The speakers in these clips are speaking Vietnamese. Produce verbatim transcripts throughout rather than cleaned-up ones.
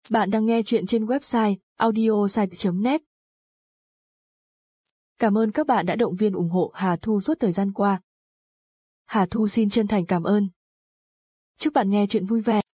Bạn đang nghe chuyện trên website audiosite chấm net. Cảm ơn các bạn đã động viên ủng hộ Hà Thu suốt thời gian qua. Hà Thu xin chân thành cảm ơn. Chúc bạn nghe chuyện vui vẻ.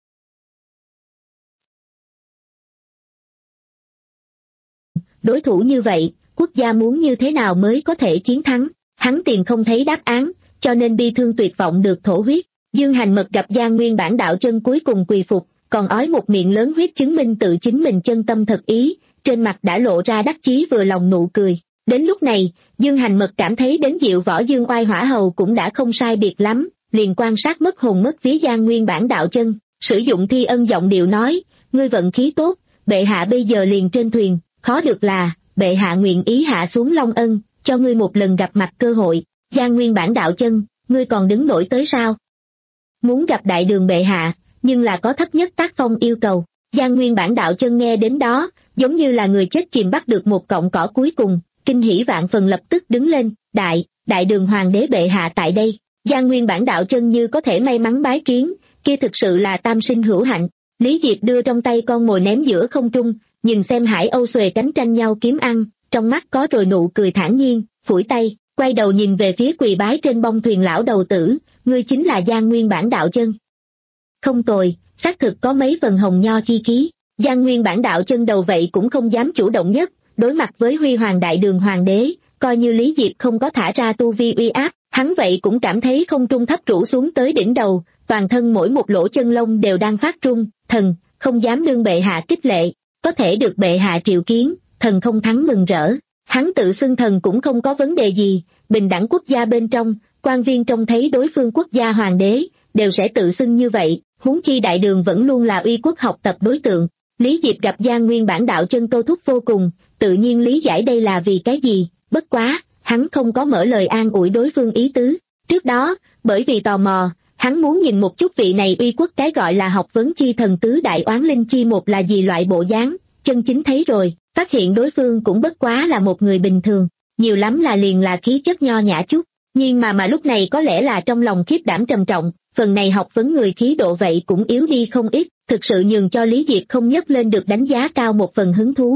Đối thủ như vậy, quốc gia muốn như thế nào mới có thể chiến thắng? Hắn tìm không thấy đáp án, cho nên bi thương tuyệt vọng được thổ huyết. Dương Hành Mật gặp Giang Nguyên Bản đạo chân cuối cùng quỳ phục, còn ói một miệng lớn huyết chứng minh tự chính mình chân tâm thật ý, trên mặt đã lộ ra đắc chí vừa lòng nụ cười. Đến lúc này, Dương Hành Mật cảm thấy đến Diệu Võ Dương Oai Hỏa Hầu cũng đã không sai biệt lắm, liền quan sát mất hồn mất vía Giang Nguyên Bản đạo chân, sử dụng thi ân giọng điệu nói, ngươi vận khí tốt, bệ hạ bây giờ liền trên thuyền, khó được là, bệ hạ nguyện ý hạ xuống Long Ân, cho ngươi một lần gặp mặt cơ hội. Giang Nguyên Bản đạo chân, ngươi còn đứng nổi tới sao? Muốn gặp đại đường bệ hạ, nhưng là có thấp nhất tác phong yêu cầu. Giang Nguyên Bản đạo chân nghe đến đó, giống như là người chết chìm bắt được một cọng cỏ cuối cùng, kinh hỉ vạn phần lập tức đứng lên, đại, đại đường hoàng đế bệ hạ tại đây. Giang Nguyên Bản đạo chân như có thể may mắn bái kiến, kia thực sự là tam sinh hữu hạnh. Lý Diệp đưa trong tay con mồi ném giữa không trung, nhìn xem Hải Âu xuề cánh tranh nhau kiếm ăn, trong mắt có rồi nụ cười thản nhiên, phủi tay, quay đầu nhìn về phía quỳ bái trên bông thuyền lão đầu tử, ngươi chính là Giang Nguyên Bản đạo chân. Không tồi, xác thực có mấy phần hồng nho chi khí. Giang Nguyên Bản đạo chân đầu vậy cũng không dám chủ động nhất, đối mặt với huy hoàng đại đường hoàng đế, coi như Lý Diệp không có thả ra tu vi uy áp, hắn vậy cũng cảm thấy không trung thấp rũ xuống tới đỉnh đầu, toàn thân mỗi một lỗ chân lông đều đang phát run, thần, không dám đương bệ hạ kích lệ, có thể được bệ hạ triệu kiến, thần không thắng mừng rỡ. Hắn tự xưng thần cũng không có vấn đề gì, bình đẳng quốc gia bên trong, quan viên trông thấy đối phương quốc gia hoàng đế, đều sẽ tự xưng như vậy, huống chi đại đường vẫn luôn là uy quốc học tập đối tượng. Lý Diệp gặp Giang Nguyên Bản đạo chân câu thúc vô cùng, tự nhiên lý giải đây là vì cái gì, bất quá, hắn không có mở lời an ủi đối phương ý tứ. Trước đó, bởi vì tò mò, hắn muốn nhìn một chút vị này uy quốc cái gọi là học vấn chi thần tứ đại oán linh chi một là gì loại bộ dáng, chân chính thấy rồi, phát hiện đối phương cũng bất quá là một người bình thường, nhiều lắm là liền là khí chất nho nhã chút, nhưng mà mà lúc này có lẽ là trong lòng khiếp đảm trầm trọng, phần này học vấn người khí độ vậy cũng yếu đi không ít, thực sự nhường cho Lý Diệp không nhấc lên được đánh giá cao một phần hứng thú.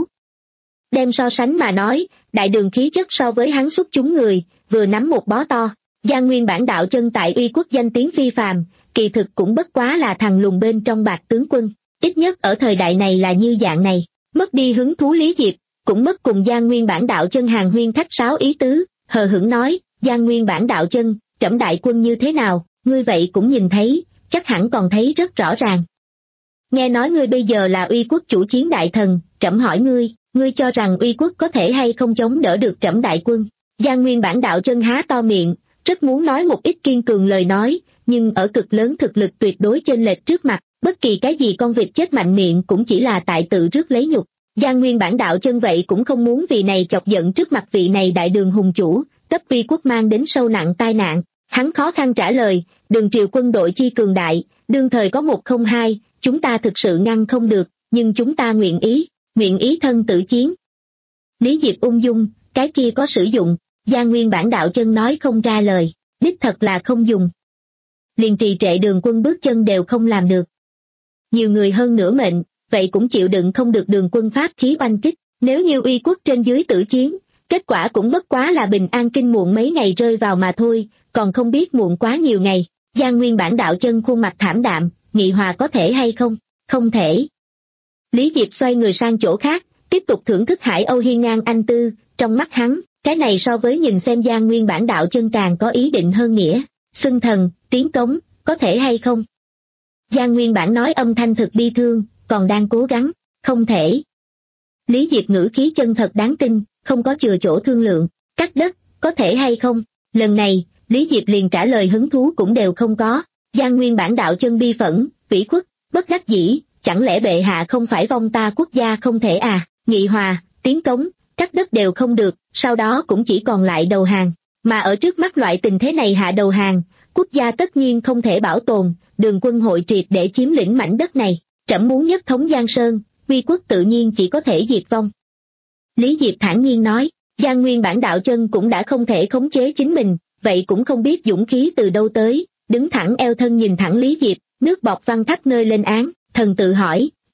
Đem so sánh mà nói, đại đường khí chất so với hắn xuất chúng người, vừa nắm một bó to. Giang Nguyên Bản đạo chân tại uy quốc danh tiếng phi phàm, kỳ thực cũng bất quá là thằng lùn bên trong bạc tướng quân, ít nhất ở thời đại này là như dạng này. Mất đi hứng thú Lý Diệp, cũng mất cùng Giang Nguyên Bản đạo chân hàng huyên khách sáo ý tứ, hờ hững nói, Giang Nguyên Bản đạo chân, trẫm đại quân như thế nào, ngươi vậy cũng nhìn thấy, chắc hẳn còn thấy rất rõ ràng. Nghe nói ngươi bây giờ là uy quốc chủ chiến đại thần, trẫm hỏi ngươi, ngươi cho rằng uy quốc có thể hay không chống đỡ được trẫm đại quân? Giang Nguyên Bản đạo chân há to miệng, rất muốn nói một ít kiên cường lời nói, nhưng ở cực lớn thực lực tuyệt đối chênh lệch trước mặt, bất kỳ cái gì con vịt chết mạnh miệng cũng chỉ là tại tự rước lấy nhục. Giang Nguyên Bản đạo chân vậy cũng không muốn vì này chọc giận trước mặt vị này đại đường hùng chủ, cấp uy quốc mang đến sâu nặng tai nạn. Hắn khó khăn trả lời, đường triều quân đội chi cường đại, đương thời có một không hai, chúng ta thực sự ngăn không được, nhưng chúng ta nguyện ý, nguyện ý thân tử chiến. Lý Diệp ung dung, cái kia có sử dụng, Giang Nguyên Bản đạo chân nói không ra lời, đích thật là không dùng. Liền trì trệ đường quân bước chân đều không làm được. Nhiều người hơn nửa mệnh, vậy cũng chịu đựng không được đường quân pháp khí oanh kích, nếu như uy quốc trên dưới tử chiến, kết quả cũng bất quá là bình an kinh muộn mấy ngày rơi vào mà thôi, còn không biết muộn quá nhiều ngày. Giang Nguyên Bản đạo chân khuôn mặt thảm đạm, nghị hòa có thể hay không? Không thể. Lý Diệp xoay người sang chỗ khác, tiếp tục thưởng thức Hải Âu hiên ngang anh tư, trong mắt hắn, cái này so với nhìn xem Giang Nguyên Bản đạo chân càng có ý định hơn nghĩa, xưng thần, tiến cống, có thể hay không? Giang Nguyên Bản nói âm thanh thực bi thương, còn đang cố gắng, không thể. Lý Diệp ngữ khí chân thật đáng tin, không có chừa chỗ thương lượng, cắt đất, có thể hay không? Lần này, Lý Diệp liền trả lời hứng thú cũng đều không có. Giang Nguyên Bản đạo chân bi phẫn, ủy khuất, bất đắc dĩ, chẳng lẽ bệ hạ không phải vong ta quốc gia không thể à? Nghị hòa, tiến cống, cắt đất đều không được, sau đó cũng chỉ còn lại đầu hàng. Mà ở trước mắt loại tình thế này hạ đầu hàng, quốc gia tất nhiên không thể bảo tồn, đường quân hội triệt để chiếm lĩnh mảnh đất này. Trẫm muốn nhất thống Giang Sơn, uy quốc tự nhiên chỉ có thể diệt vong. Lý Diệp thản nhiên nói, Giang Nguyên Bản đạo chân cũng đã không thể khống chế chính mình, vậy cũng không biết dũng khí từ đâu tới, đứng thẳng eo thân nhìn thẳng Lý Diệp, nước bọt văng khắp nơi lên án, thần tự hỏi,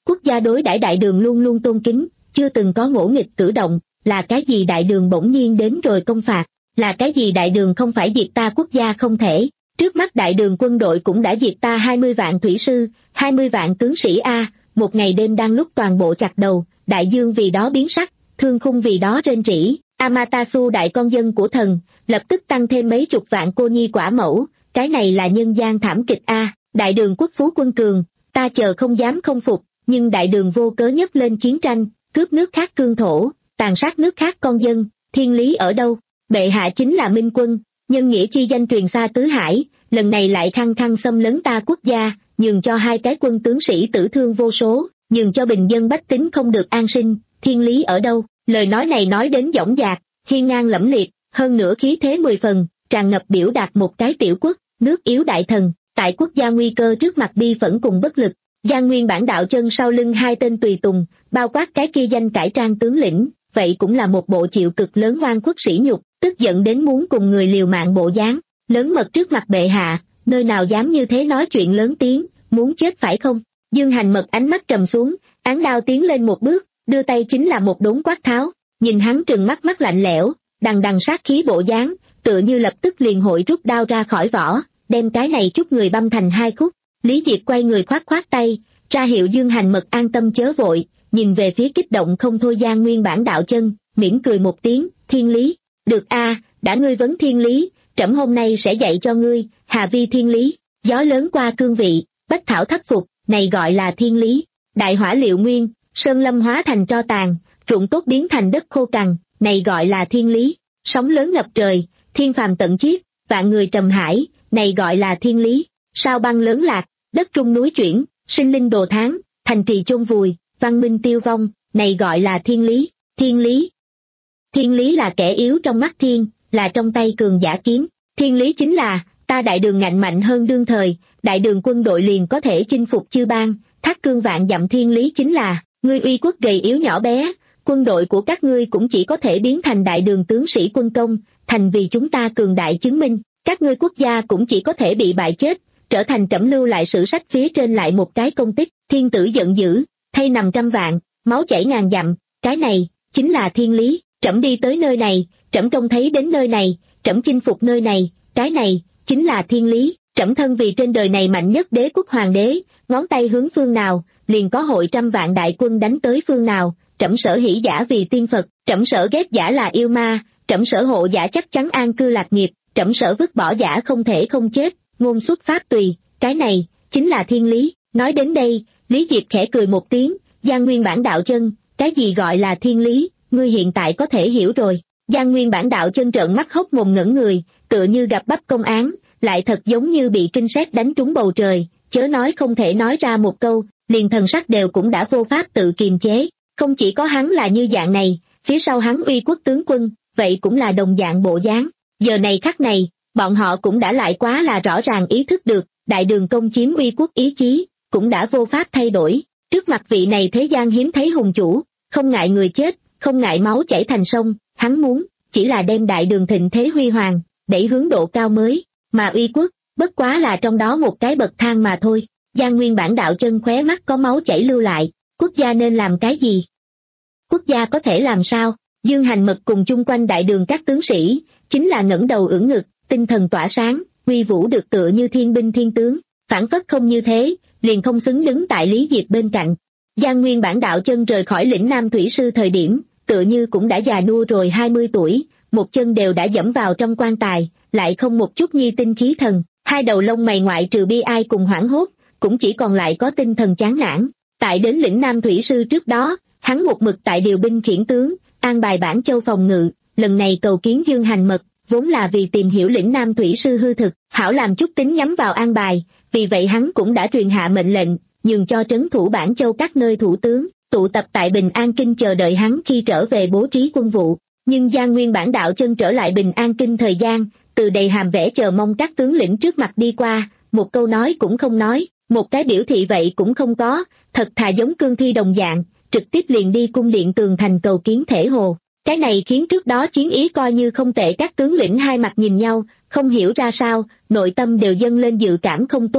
Quốc gia đối đãi đại đường luôn luôn tôn kính, chưa từng có ngỗ nghịch cử động, là cái gì đại đường bỗng nhiên đến rồi công phạt, là cái gì đại đường không phải diệt ta quốc gia không thể. Trước mắt đại đường quân đội cũng đã diệt ta hai mươi vạn thủy sư, hai mươi vạn tướng sĩ A, một ngày đêm đang lúc toàn bộ chặt đầu, đại dương vì đó biến sắc, thương khung vì đó rên rỉ. Amaterasu đại con dân của thần, lập tức tăng thêm mấy chục vạn cô nhi quả mẫu, cái này là nhân gian thảm kịch A. Đại đường quốc phú quân cường, ta chờ không dám không phục, nhưng đại đường vô cớ nhấc lên chiến tranh, cướp nước khác cương thổ, tàn sát nước khác con dân, thiên lý ở đâu? Bệ hạ chính là minh quân, nhân nghĩa chi danh truyền xa tứ hải, lần này lại khăng khăng xâm lấn ta quốc gia, nhường cho hai cái quân tướng sĩ tử thương vô số, nhường cho bình dân bách tính không được an sinh, thiên lý ở đâu? Lời nói này nói đến dõng dạc, hiên ngang lẫm liệt, hơn nữa khí thế mười phần, tràn ngập biểu đạt một cái tiểu quốc, nước yếu đại thần, tại quốc gia nguy cơ trước mặt bi phẫn cùng bất lực. Giang Nguyên Bản đạo chân sau lưng hai tên tùy tùng, bao quát cái kia danh cải trang tướng lĩnh, vậy cũng là một bộ chịu cực lớn oan khuất sỉ nhục, tức giận đến muốn cùng người liều mạng bộ dáng, lớn mật trước mặt bệ hạ, nơi nào dám như thế nói chuyện lớn tiếng, muốn chết phải không? Dương Hành Mật ánh mắt trầm xuống, án đao tiến lên một bước, đưa tay chính là một đốn quát tháo, nhìn hắn trừng mắt mắt lạnh lẽo, đằng đằng sát khí bộ dáng, tựa như lập tức liền hội rút đao ra khỏi vỏ, đem cái này chút người băm thành hai khúc. Lý Diệp quay người khoát khoát tay, ra hiệu Dương Hành Mật an tâm chớ vội, nhìn về phía kích động không thôi Giang Nguyên Bản đạo chân, mỉm cười một tiếng, thiên lý, được a, đã ngươi vấn thiên lý, trẫm hôm nay sẽ dạy cho ngươi, hà vi thiên lý, gió lớn qua cương vị, bách thảo thất phục, này gọi là thiên lý, đại hỏa liệu nguyên, sơn lâm hóa thành tro tàn, ruộng tốt biến thành đất khô cằn, này gọi là thiên lý, sóng lớn ngập trời, thiên phàm tận chiết, vạn người trầm hải, này gọi là thiên lý, sao băng lớn lạc, đất trung núi chuyển, sinh linh đồ tháng, thành trì chôn vùi, văn minh tiêu vong, này gọi là thiên lý, thiên lý. Thiên lý là kẻ yếu trong mắt thiên, là trong tay cường giả kiếm, thiên lý chính là, ta đại đường ngạnh mạnh hơn đương thời, đại đường quân đội liền có thể chinh phục chư bang, thác cương vạn dặm thiên lý chính là, ngươi uy quốc gầy yếu nhỏ bé, quân đội của các ngươi cũng chỉ có thể biến thành đại đường tướng sĩ quân công, thành vì chúng ta cường đại chứng minh, các ngươi quốc gia cũng chỉ có thể bị bại chết, trở thành trẫm lưu lại sử sách phía trên lại một cái công tích, thiên tử giận dữ, thay nằm trăm vạn, máu chảy ngàn dặm, cái này, chính là thiên lý, trẫm đi tới nơi này, trẫm trông thấy đến nơi này, trẫm chinh phục nơi này, cái này, chính là thiên lý, trẫm thân vì trên đời này mạnh nhất đế quốc hoàng đế, ngón tay hướng phương nào, liền có hội trăm vạn đại quân đánh tới phương nào, trẫm sở hỷ giả vì tiên Phật, trẫm sở ghét giả là yêu ma, trẫm sở hộ giả chắc chắn an cư lạc nghiệp, trẫm sở vứt bỏ giả không thể không chết, ngôn xuất pháp tùy, cái này, chính là thiên lý. Nói đến đây, Lý Diệp khẽ cười một tiếng, Giang Nguyên Bản đạo chân, cái gì gọi là thiên lý, ngươi hiện tại có thể hiểu rồi. Giang Nguyên Bản đạo chân trợn mắt hốc mồm ngẩn người, tựa như gặp bắp công án, lại thật giống như bị kinh sét đánh trúng bầu trời, chớ nói không thể nói ra một câu, liền thần sắc đều cũng đã vô pháp tự kiềm chế. Không chỉ có hắn là như dạng này, phía sau hắn uy quốc tướng quân, vậy cũng là đồng dạng bộ dáng. Giờ này khắc này, bọn họ cũng đã lại quá là rõ ràng ý thức được, đại đường công chiếm uy quốc ý chí, cũng đã vô pháp thay đổi. Trước mặt vị này thế gian hiếm thấy hùng chủ, không ngại người chết, không ngại máu chảy thành sông, hắn muốn, chỉ là đem đại đường thịnh thế huy hoàng, đẩy hướng độ cao mới, mà uy quốc, bất quá là trong đó một cái bậc thang mà thôi. Giang Nguyên Bản đạo chân khóe mắt có máu chảy lưu lại, quốc gia nên làm cái gì? Quốc gia có thể làm sao? Dương Hành Mật cùng chung quanh đại đường các tướng sĩ, chính là ngẩng đầu ưỡn ngực, tinh thần tỏa sáng, uy vũ được tựa như thiên binh thiên tướng, phản phất không như thế, liền không xứng đứng tại Lý Diệp bên cạnh. Giang Nguyên Bản đạo chân rời khỏi lĩnh Nam Thủy Sư thời điểm, tựa như cũng đã già nua rồi hai mươi tuổi, một chân đều đã dẫm vào trong quan tài, lại không một chút nhi tinh khí thần, hai đầu lông mày ngoại trừ bi ai cùng hoảng hốt, cũng chỉ còn lại có tinh thần chán nản. Tại đến lĩnh Nam Thủy Sư trước đó, hắn một mực tại điều binh khiển tướng, an bài Bản Châu phòng ngự, lần này cầu kiến Dương Hành Mật, vốn là vì tìm hiểu lĩnh Nam Thủy Sư hư thực, hảo làm chút tính nhắm vào an bài, vì vậy hắn cũng đã truyền hạ mệnh lệnh, nhường cho trấn thủ Bản Châu các nơi thủ tướng, tụ tập tại Bình An Kinh chờ đợi hắn khi trở về bố trí quân vụ. Nhưng Giang Nguyên Bản đạo chân trở lại Bình An Kinh thời gian, từ đầy hàm vẻ chờ mong các tướng lĩnh trước mặt đi qua, một câu nói cũng không nói, một cái biểu thị vậy cũng không có, thật thà giống cương thi đồng dạng, trực tiếp liền đi cung điện tường thành cầu kiến Thể Hồ. Cái này khiến trước đó chiến ý coi như không tệ các tướng lĩnh hai mặt nhìn nhau, không hiểu ra sao, nội tâm đều dâng lên dự cảm không tốt.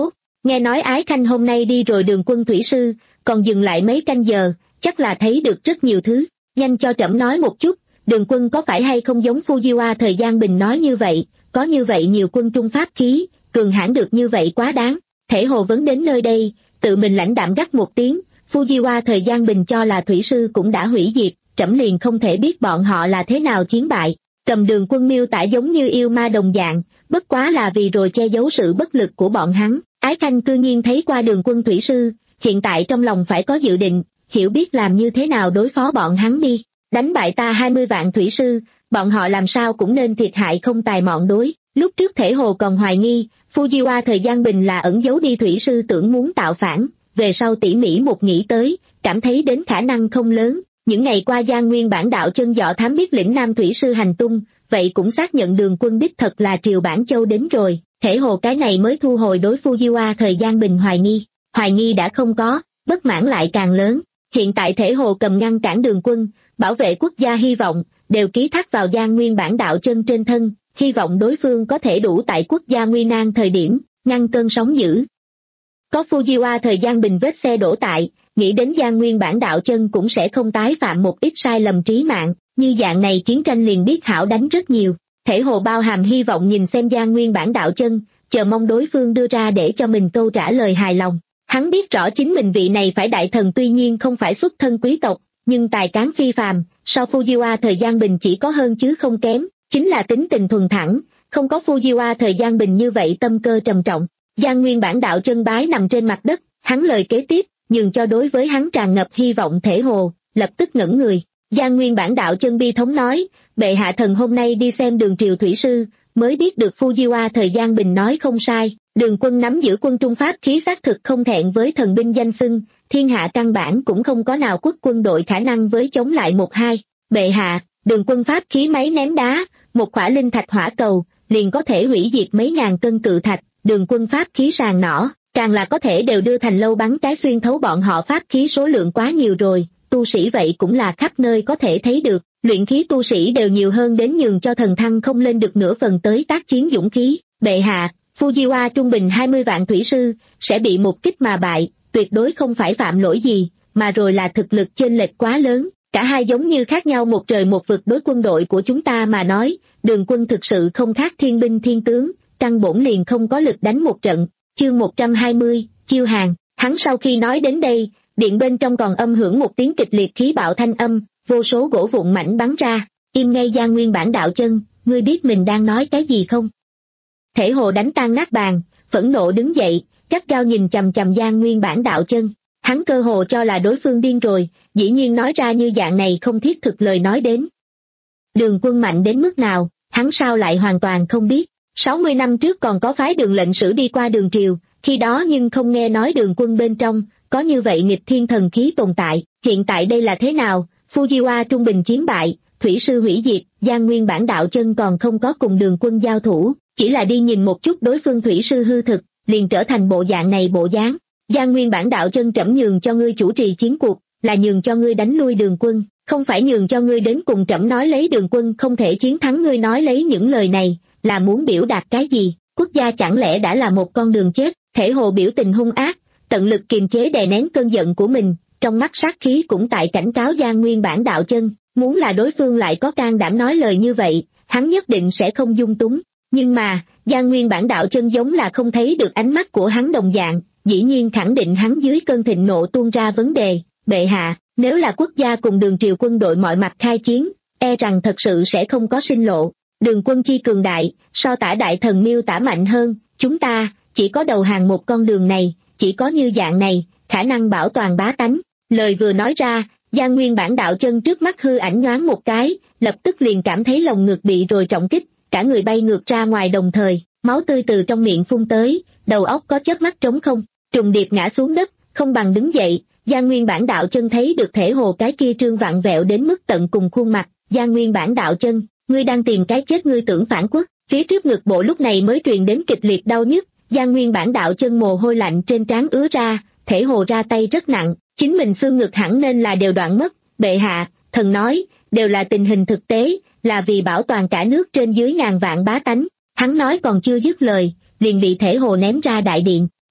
nghe nói Ái Khanh hôm nay đi rồi Đường Quân thủy sư, còn dừng lại mấy canh giờ, chắc là thấy được rất nhiều thứ, nhanh cho trẫm nói một chút, Đường Quân có phải hay không giống Fujiwa thời gian bình nói như vậy, có như vậy nhiều quân trung pháp khí, cường hãn được như vậy quá đáng. Thể Hồ Vấn đến nơi đây, tự mình lãnh đạm gắt một tiếng, Fujiwa thời gian bình cho là thủy sư cũng đã hủy diệt, trẫm liền không thể biết bọn họ là thế nào chiến bại. Cầm Đường Quân miêu tả giống như yêu ma đồng dạng, bất quá là vì rồi che giấu sự bất lực của bọn hắn. Ái Khanh cư nhiên thấy qua Đường Quân thủy sư, hiện tại trong lòng phải có dự định, hiểu biết làm như thế nào đối phó bọn hắn đi. Đánh bại ta hai mươi vạn thủy sư, bọn họ làm sao cũng nên thiệt hại không tài mọn đối. Lúc trước Thể Hồ còn hoài nghi, Fujiwa thời gian bình là ẩn giấu đi thủy sư tưởng muốn tạo phản, về sau tỉ mỉ một nghĩ tới, cảm thấy đến khả năng không lớn. Những ngày qua Giang Nguyên bản đạo chân dọ thám biết lĩnh Nam thủy sư hành tung, vậy cũng xác nhận Đường Quân đích thật là Triều Bản Châu đến rồi, Thể Hồ cái này mới thu hồi đối Fujiwa thời gian bình hoài nghi. Hoài nghi đã không có, bất mãn lại càng lớn. Hiện tại Thể Hồ cầm ngăn cản Đường Quân, bảo vệ quốc gia hy vọng, đều ký thác vào Giang Nguyên bản đạo chân trên thân, hy vọng đối phương có thể đủ tại quốc gia nguy nan thời điểm, ngăn cơn sóng dữ. Có Fujiwa thời gian bình vết xe đổ tại, nghĩ đến Giang Nguyên bản đạo chân cũng sẽ không tái phạm một ít sai lầm trí mạng, như dạng này chiến tranh liền biết hảo đánh rất nhiều. Thể Hồ bao hàm hy vọng nhìn xem Giang Nguyên bản đạo chân, chờ mong đối phương đưa ra để cho mình câu trả lời hài lòng. Hắn biết rõ chính mình vị này phải đại thần tuy nhiên không phải xuất thân quý tộc, nhưng tài cán phi phàm, sau Fujiwa thời gian bình chỉ có hơn chứ không kém, chính là tính tình thuần thẳng, không có Fujiwa thời gian bình như vậy tâm cơ trầm trọng. Giang Nguyên bản đạo chân bái nằm trên mặt đất, hắn lời kế tiếp, nhường cho đối với hắn tràn ngập hy vọng Thể Hồ, lập tức ngẩn người. Giang Nguyên bản đạo chân bi thống nói, bệ hạ thần hôm nay đi xem Đường Triều thủy sư, mới biết được Fujiwa thời gian bình nói không sai, Đường Quân nắm giữ quân trung pháp khí xác thực không thẹn với thần binh danh xưng, thiên hạ căn bản cũng không có nào quốc quân đội khả năng với chống lại một hai. Bệ hạ, Đường Quân pháp khí máy ném đá, một quả linh thạch hỏa cầu, liền có thể hủy diệt mấy ngàn cân cự thạch, Đường Quân pháp khí sàng nỏ, càng là có thể đều đưa thành lâu bắn cái xuyên thấu bọn họ pháp khí số lượng quá nhiều rồi, tu sĩ vậy cũng là khắp nơi có thể thấy được, luyện khí tu sĩ đều nhiều hơn đến nhường cho thần thăng không lên được nửa phần tới tác chiến dũng khí. Bệ hạ, Fujiwa trung bình hai mươi vạn thủy sư, sẽ bị một kích mà bại, tuyệt đối không phải phạm lỗi gì, mà rồi là thực lực chênh lệch quá lớn, cả hai giống như khác nhau một trời một vực đối quân đội của chúng ta mà nói, Đường Quân thực sự không khác thiên binh thiên tướng, căn bổn liền không có lực đánh một trận. Chương một trăm hai mươi, chiêu hàng, hắn sau khi nói đến đây, điện bên trong còn âm hưởng một tiếng kịch liệt khí bạo thanh âm, vô số gỗ vụn mảnh bắn ra, im ngay Giang Nguyên bản đạo chân, ngươi biết mình đang nói cái gì không? Thể Hồ đánh tan nát bàn, phẫn nộ đứng dậy, gắt gao nhìn chằm chằm Giang Nguyên bản đạo chân, hắn cơ hồ cho là đối phương điên rồi, dĩ nhiên nói ra như dạng này không thiết thực lời nói đến. Đường Quân mạnh đến mức nào, hắn sao lại hoàn toàn không biết, sáu mươi năm trước còn có phái Đường lệnh sử đi qua Đường Triều, khi đó nhưng không nghe nói Đường Quân bên trong, có như vậy nghịch thiên thần khí tồn tại, hiện tại đây là thế nào, Fujiwa trung bình chiến bại, thủy sư hủy diệt, Giang Nguyên bản đạo chân còn không có cùng Đường Quân giao thủ, chỉ là đi nhìn một chút đối phương thủy sư hư thực, liền trở thành bộ dạng này bộ dáng. Giang Nguyên bản đạo chân trẫm nhường cho ngươi chủ trì chiến cuộc, là nhường cho ngươi đánh lui Đường Quân, không phải nhường cho ngươi đến cùng trẫm nói lấy Đường Quân không thể chiến thắng. Ngươi nói lấy những lời này, là muốn biểu đạt cái gì? Quốc gia chẳng lẽ đã là một con đường chết? Thể Hồ biểu tình hung ác, tận lực kiềm chế đè nén cơn giận của mình, trong mắt sát khí cũng tại cảnh cáo Giang Nguyên bản đạo chân, muốn là đối phương lại có can đảm nói lời như vậy, hắn nhất định sẽ không dung túng. Nhưng mà, Giang Nguyên bản đạo chân giống là không thấy được ánh mắt của hắn đồng dạng, dĩ nhiên khẳng định hắn dưới cơn thịnh nộ tuôn ra vấn đề, bệ hạ, nếu là quốc gia cùng Đường Triều quân đội mọi mặt khai chiến, e rằng thật sự sẽ không có sinh lộ. Đường Quân chi cường đại, so tả đại thần miêu tả mạnh hơn, chúng ta, chỉ có đầu hàng một con đường này, chỉ có như dạng này, khả năng bảo toàn bá tánh. Lời vừa nói ra, Giang Nguyên bản đạo chân trước mắt hư ảnh nhoáng một cái, lập tức liền cảm thấy lồng ngực bị rồi trọng kích, cả người bay ngược ra ngoài đồng thời, máu tươi từ trong miệng phun tới, đầu óc có chớp mắt trống không, trùng điệp ngã xuống đất, không bằng đứng dậy. Giang Nguyên bản đạo chân thấy được Thể Hồ cái kia trương vặn vẹo đến mức tận cùng khuôn mặt, Giang Nguyên bản đạo chân, ngươi đang tìm cái chết, ngươi tưởng phản quốc? Phía trước ngực bộ lúc này mới truyền đến kịch liệt đau nhức, Giang Nguyên bản đạo chân mồ hôi lạnh trên trán ứa ra, Thể Hồ ra tay rất nặng, chính mình xương ngực hẳn nên là đều đoạn mất. Bệ hạ, thần nói, đều là tình hình thực tế, là vì bảo toàn cả nước trên dưới ngàn vạn bá tánh. Hắn nói còn chưa dứt lời, liền bị Thể Hồ ném ra đại điện.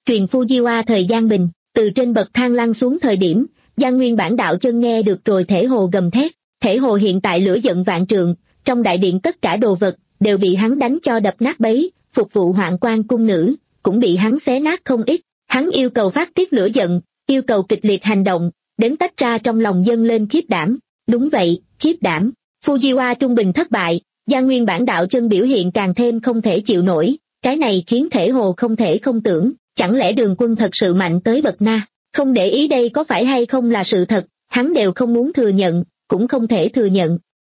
truyền Fujiwa thời gian bình, từ trên bậc thang lăn xuống thời điểm, Giang Nguyên Bản Đạo Chân nghe được rồi thể hồ gầm thét, thể hồ hiện tại lửa giận vạn trượng, trong đại điện tất cả đồ vật, đều bị hắn đánh cho đập nát bấy, phục vụ Hoạn Quan cung nữ, cũng bị hắn xé nát không ít, hắn yêu cầu phát tiết lửa giận, yêu cầu kịch liệt hành động, đến tách ra trong lòng dâng lên khiếp đảm, đúng vậy, khiếp đảm, Fujiwa trung bình thất bại, Giang Nguyên Bản Đạo Chân biểu hiện càng thêm không thể chịu nổi, cái này khiến thể hồ không thể không tưởng, chẳng lẽ Đường Quân thật sự mạnh tới bậc na, không để ý đây có phải hay không là sự thật, hắn đều không muốn thừa nhận, cũng không thể thừa nhận.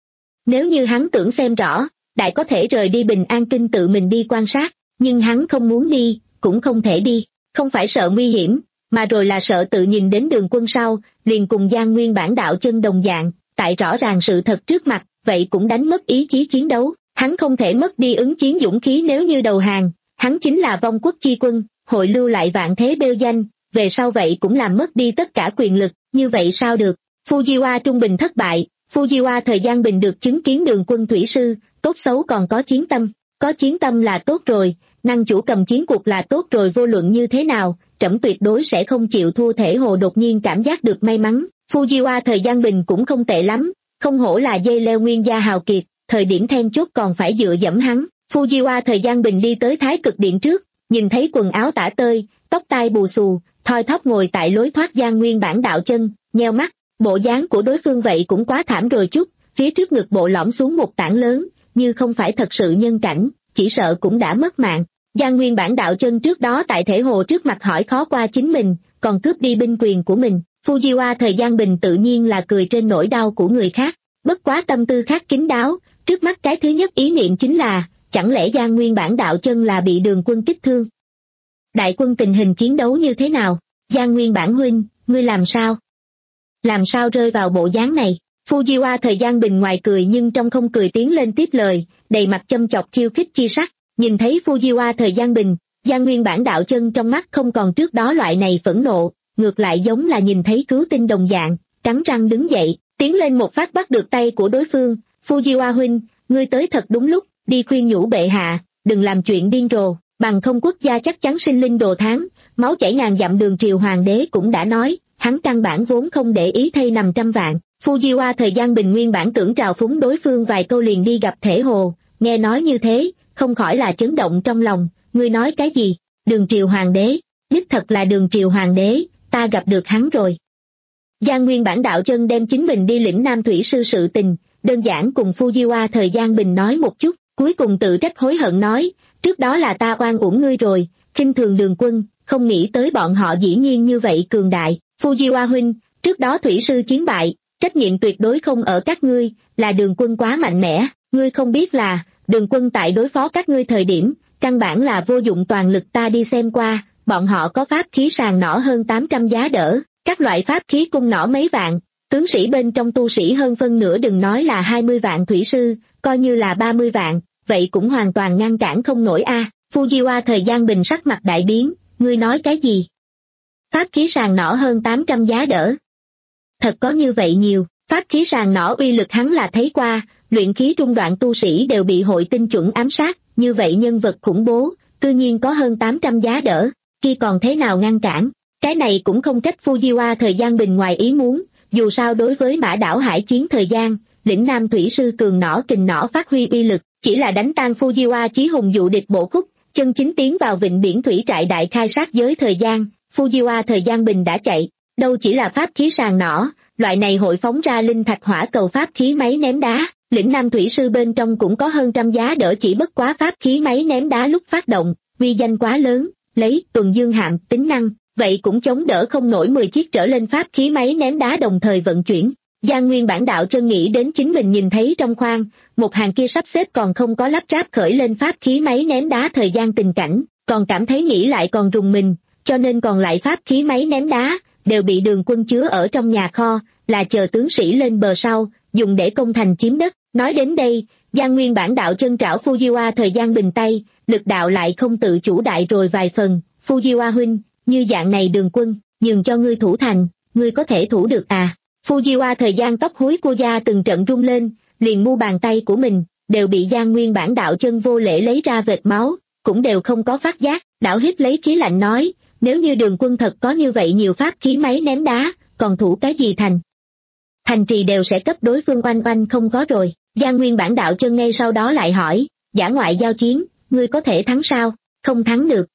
Nếu như hắn tưởng xem rõ, đại có thể rời đi Bình An Kinh tự mình đi quan sát, nhưng hắn không muốn đi, cũng không thể đi, không phải sợ nguy hiểm, mà rồi là sợ tự nhìn đến Đường Quân sau, liền cùng Giang Nguyên Bản Đạo Chân đồng dạng, tại rõ ràng sự thật trước mặt, vậy cũng đánh mất ý chí chiến đấu, hắn không thể mất đi ứng chiến dũng khí nếu như đầu hàng, hắn chính là vong quốc chi quân, hội lưu lại vạn thế bêu danh, về sau vậy cũng làm mất đi tất cả quyền lực, như vậy sao được, Fujiwa trung bình thất bại, Fujiwa thời gian bình được chứng kiến Đường Quân thủy sư, tốt xấu còn có chiến tâm, có chiến tâm là tốt rồi, năng chủ cầm chiến cuộc là tốt rồi vô luận như thế nào, trẫm tuyệt đối sẽ không chịu thua thể hồ đột nhiên cảm giác được may mắn, Fujiwa thời gian bình cũng không tệ lắm, không hổ là dây leo nguyên gia hào kiệt, thời điểm then chốt còn phải dựa dẫm hắn, Fujiwa thời gian bình đi tới Thái Cực Điện trước, nhìn thấy quần áo tả tơi, tóc tai bù xù, thoi thóp ngồi tại lối thoát Giang Nguyên Bản Đạo Chân, nheo mắt, bộ dáng của đối phương vậy cũng quá thảm rồi chút, phía trước ngực bộ lõm xuống một tảng lớn, như không phải thật sự nhân cảnh, chỉ sợ cũng đã mất mạng. Giang Nguyên Bản Đạo Chân trước đó tại thể hồ trước mặt hỏi khó qua chính mình, còn cướp đi binh quyền của mình, Fujiwa thời gian bình tự nhiên là cười trên nỗi đau của người khác, bất quá tâm tư khác kín đáo, trước mắt cái thứ nhất ý niệm chính là, chẳng lẽ Giang Nguyên Bản Đạo Chân là bị Đường Quân kích thương? Đại quân tình hình chiến đấu như thế nào? Giang Nguyên Bản huynh, ngươi làm sao? Làm sao rơi vào bộ dáng này? Fujiwa thời gian bình ngoài cười nhưng trong không cười tiến lên tiếp lời, đầy mặt châm chọc khiêu khích chi sắc, nhìn thấy Fujiwa thời gian bình, Giang Nguyên Bản Đạo Chân trong mắt không còn trước đó loại này phẫn nộ, ngược lại giống là nhìn thấy cứu tinh đồng dạng, cắn răng đứng dậy, tiến lên một phát bắt được tay của đối phương, Fujiwa huynh, ngươi tới thật đúng lúc, đi khuyên nhủ bệ hạ, đừng làm chuyện điên rồ, bằng không quốc gia chắc chắn sinh linh đồ tháng, máu chảy ngàn dặm Đường triều hoàng đế cũng đã nói, hắn căn bản vốn không để ý thay nằm trăm vạn. Fujiwa thời gian bình nguyên bản tưởng trào phúng đối phương vài câu liền đi gặp thể hồ, nghe nói như thế, không khỏi là chấn động trong lòng, ngươi nói cái gì, Đường triều hoàng đế, đích thật là Đường triều hoàng đế, ta gặp được hắn rồi. Giang Nguyên Bản Đạo Chân đem chính mình đi lĩnh Nam Thủy sư sự tình, đơn giản cùng Fujiwa thời gian bình nói một chút, cuối cùng tự trách hối hận nói, trước đó là ta oan uổng ngươi rồi, khinh thường Đường Quân, không nghĩ tới bọn họ dĩ nhiên như vậy cường đại, Fujiwa huynh, trước đó Thủy sư chiến bại, trách nhiệm tuyệt đối không ở các ngươi, là Đường Quân quá mạnh mẽ, ngươi không biết là, Đường Quân tại đối phó các ngươi thời điểm, căn bản là vô dụng toàn lực ta đi xem qua, bọn họ có pháp khí sàng nỏ hơn tám trăm giá đỡ, các loại pháp khí cung nỏ mấy vạn, tướng sĩ bên trong tu sĩ hơn phân nửa đừng nói là hai mươi vạn thủy sư, coi như là ba mươi vạn, vậy cũng hoàn toàn ngăn cản không nổi a. À. Fujiwa thời gian bình sắc mặt đại biến, ngươi nói cái gì? Pháp khí sàng nỏ hơn tám trăm giá đỡ. Thật có như vậy nhiều, pháp khí sàng nỏ uy lực hắn là thấy qua, luyện khí trung đoạn tu sĩ đều bị hội tinh chuẩn ám sát, như vậy nhân vật khủng bố, tự nhiên có hơn tám trăm giá đỡ, kia còn thế nào ngăn cản? Cái này cũng không trách Fujiwa thời gian bình ngoài ý muốn, dù sao đối với Mã đảo hải chiến thời gian, lĩnh Nam Thủy sư cường nỏ kình nỏ phát huy uy lực, chỉ là đánh tan Fujiwa chí hùng dụ địch bộ khúc, chân chính tiến vào vịnh biển thủy trại đại khai sát giới thời gian, Fujiwa thời gian bình đã chạy, đâu chỉ là pháp khí sàng nỏ, loại này hội phóng ra linh thạch hỏa cầu pháp khí máy ném đá, lĩnh Nam Thủy sư bên trong cũng có hơn trăm giá đỡ chỉ bất quá pháp khí máy ném đá lúc phát động, uy danh quá lớn, lấy tuần dương hạm tính năng, vậy cũng chống đỡ không nổi mười chiếc trở lên pháp khí máy ném đá đồng thời vận chuyển. Giang Nguyên Bản Đạo Chân nghĩ đến chính mình nhìn thấy trong khoang, một hàng kia sắp xếp còn không có lắp ráp khởi lên pháp khí máy ném đá thời gian tình cảnh, còn cảm thấy nghĩ lại còn rùng mình, cho nên còn lại pháp khí máy ném đá, đều bị Đường Quân chứa ở trong nhà kho, là chờ tướng sĩ lên bờ sau, dùng để công thành chiếm đất. Nói đến đây, Giang Nguyên Bản Đạo Chân trảo Fujiwa thời gian bình tay, lực đạo lại không tự chủ đại rồi vài phần, Fujiwa huynh, như dạng này Đường Quân, nhường cho ngươi thủ thành, ngươi có thể thủ được à? Fujiwa thời gian tóc húi cô gia từng trận rung lên, liền mu bàn tay của mình, đều bị Giang Nguyên Bản Đạo Chân vô lễ lấy ra vệt máu, cũng đều không có phát giác, đảo hít lấy khí lạnh nói, Nếu như Đường Quân thật có như vậy nhiều pháp khí máy ném đá, còn thủ cái gì thành? Thành trì đều sẽ cấp đối phương oanh oanh không có rồi. Giang Nguyên Bản Đạo Chân ngay sau đó lại hỏi, dã ngoại giao chiến, ngươi có thể thắng sao? Không thắng được.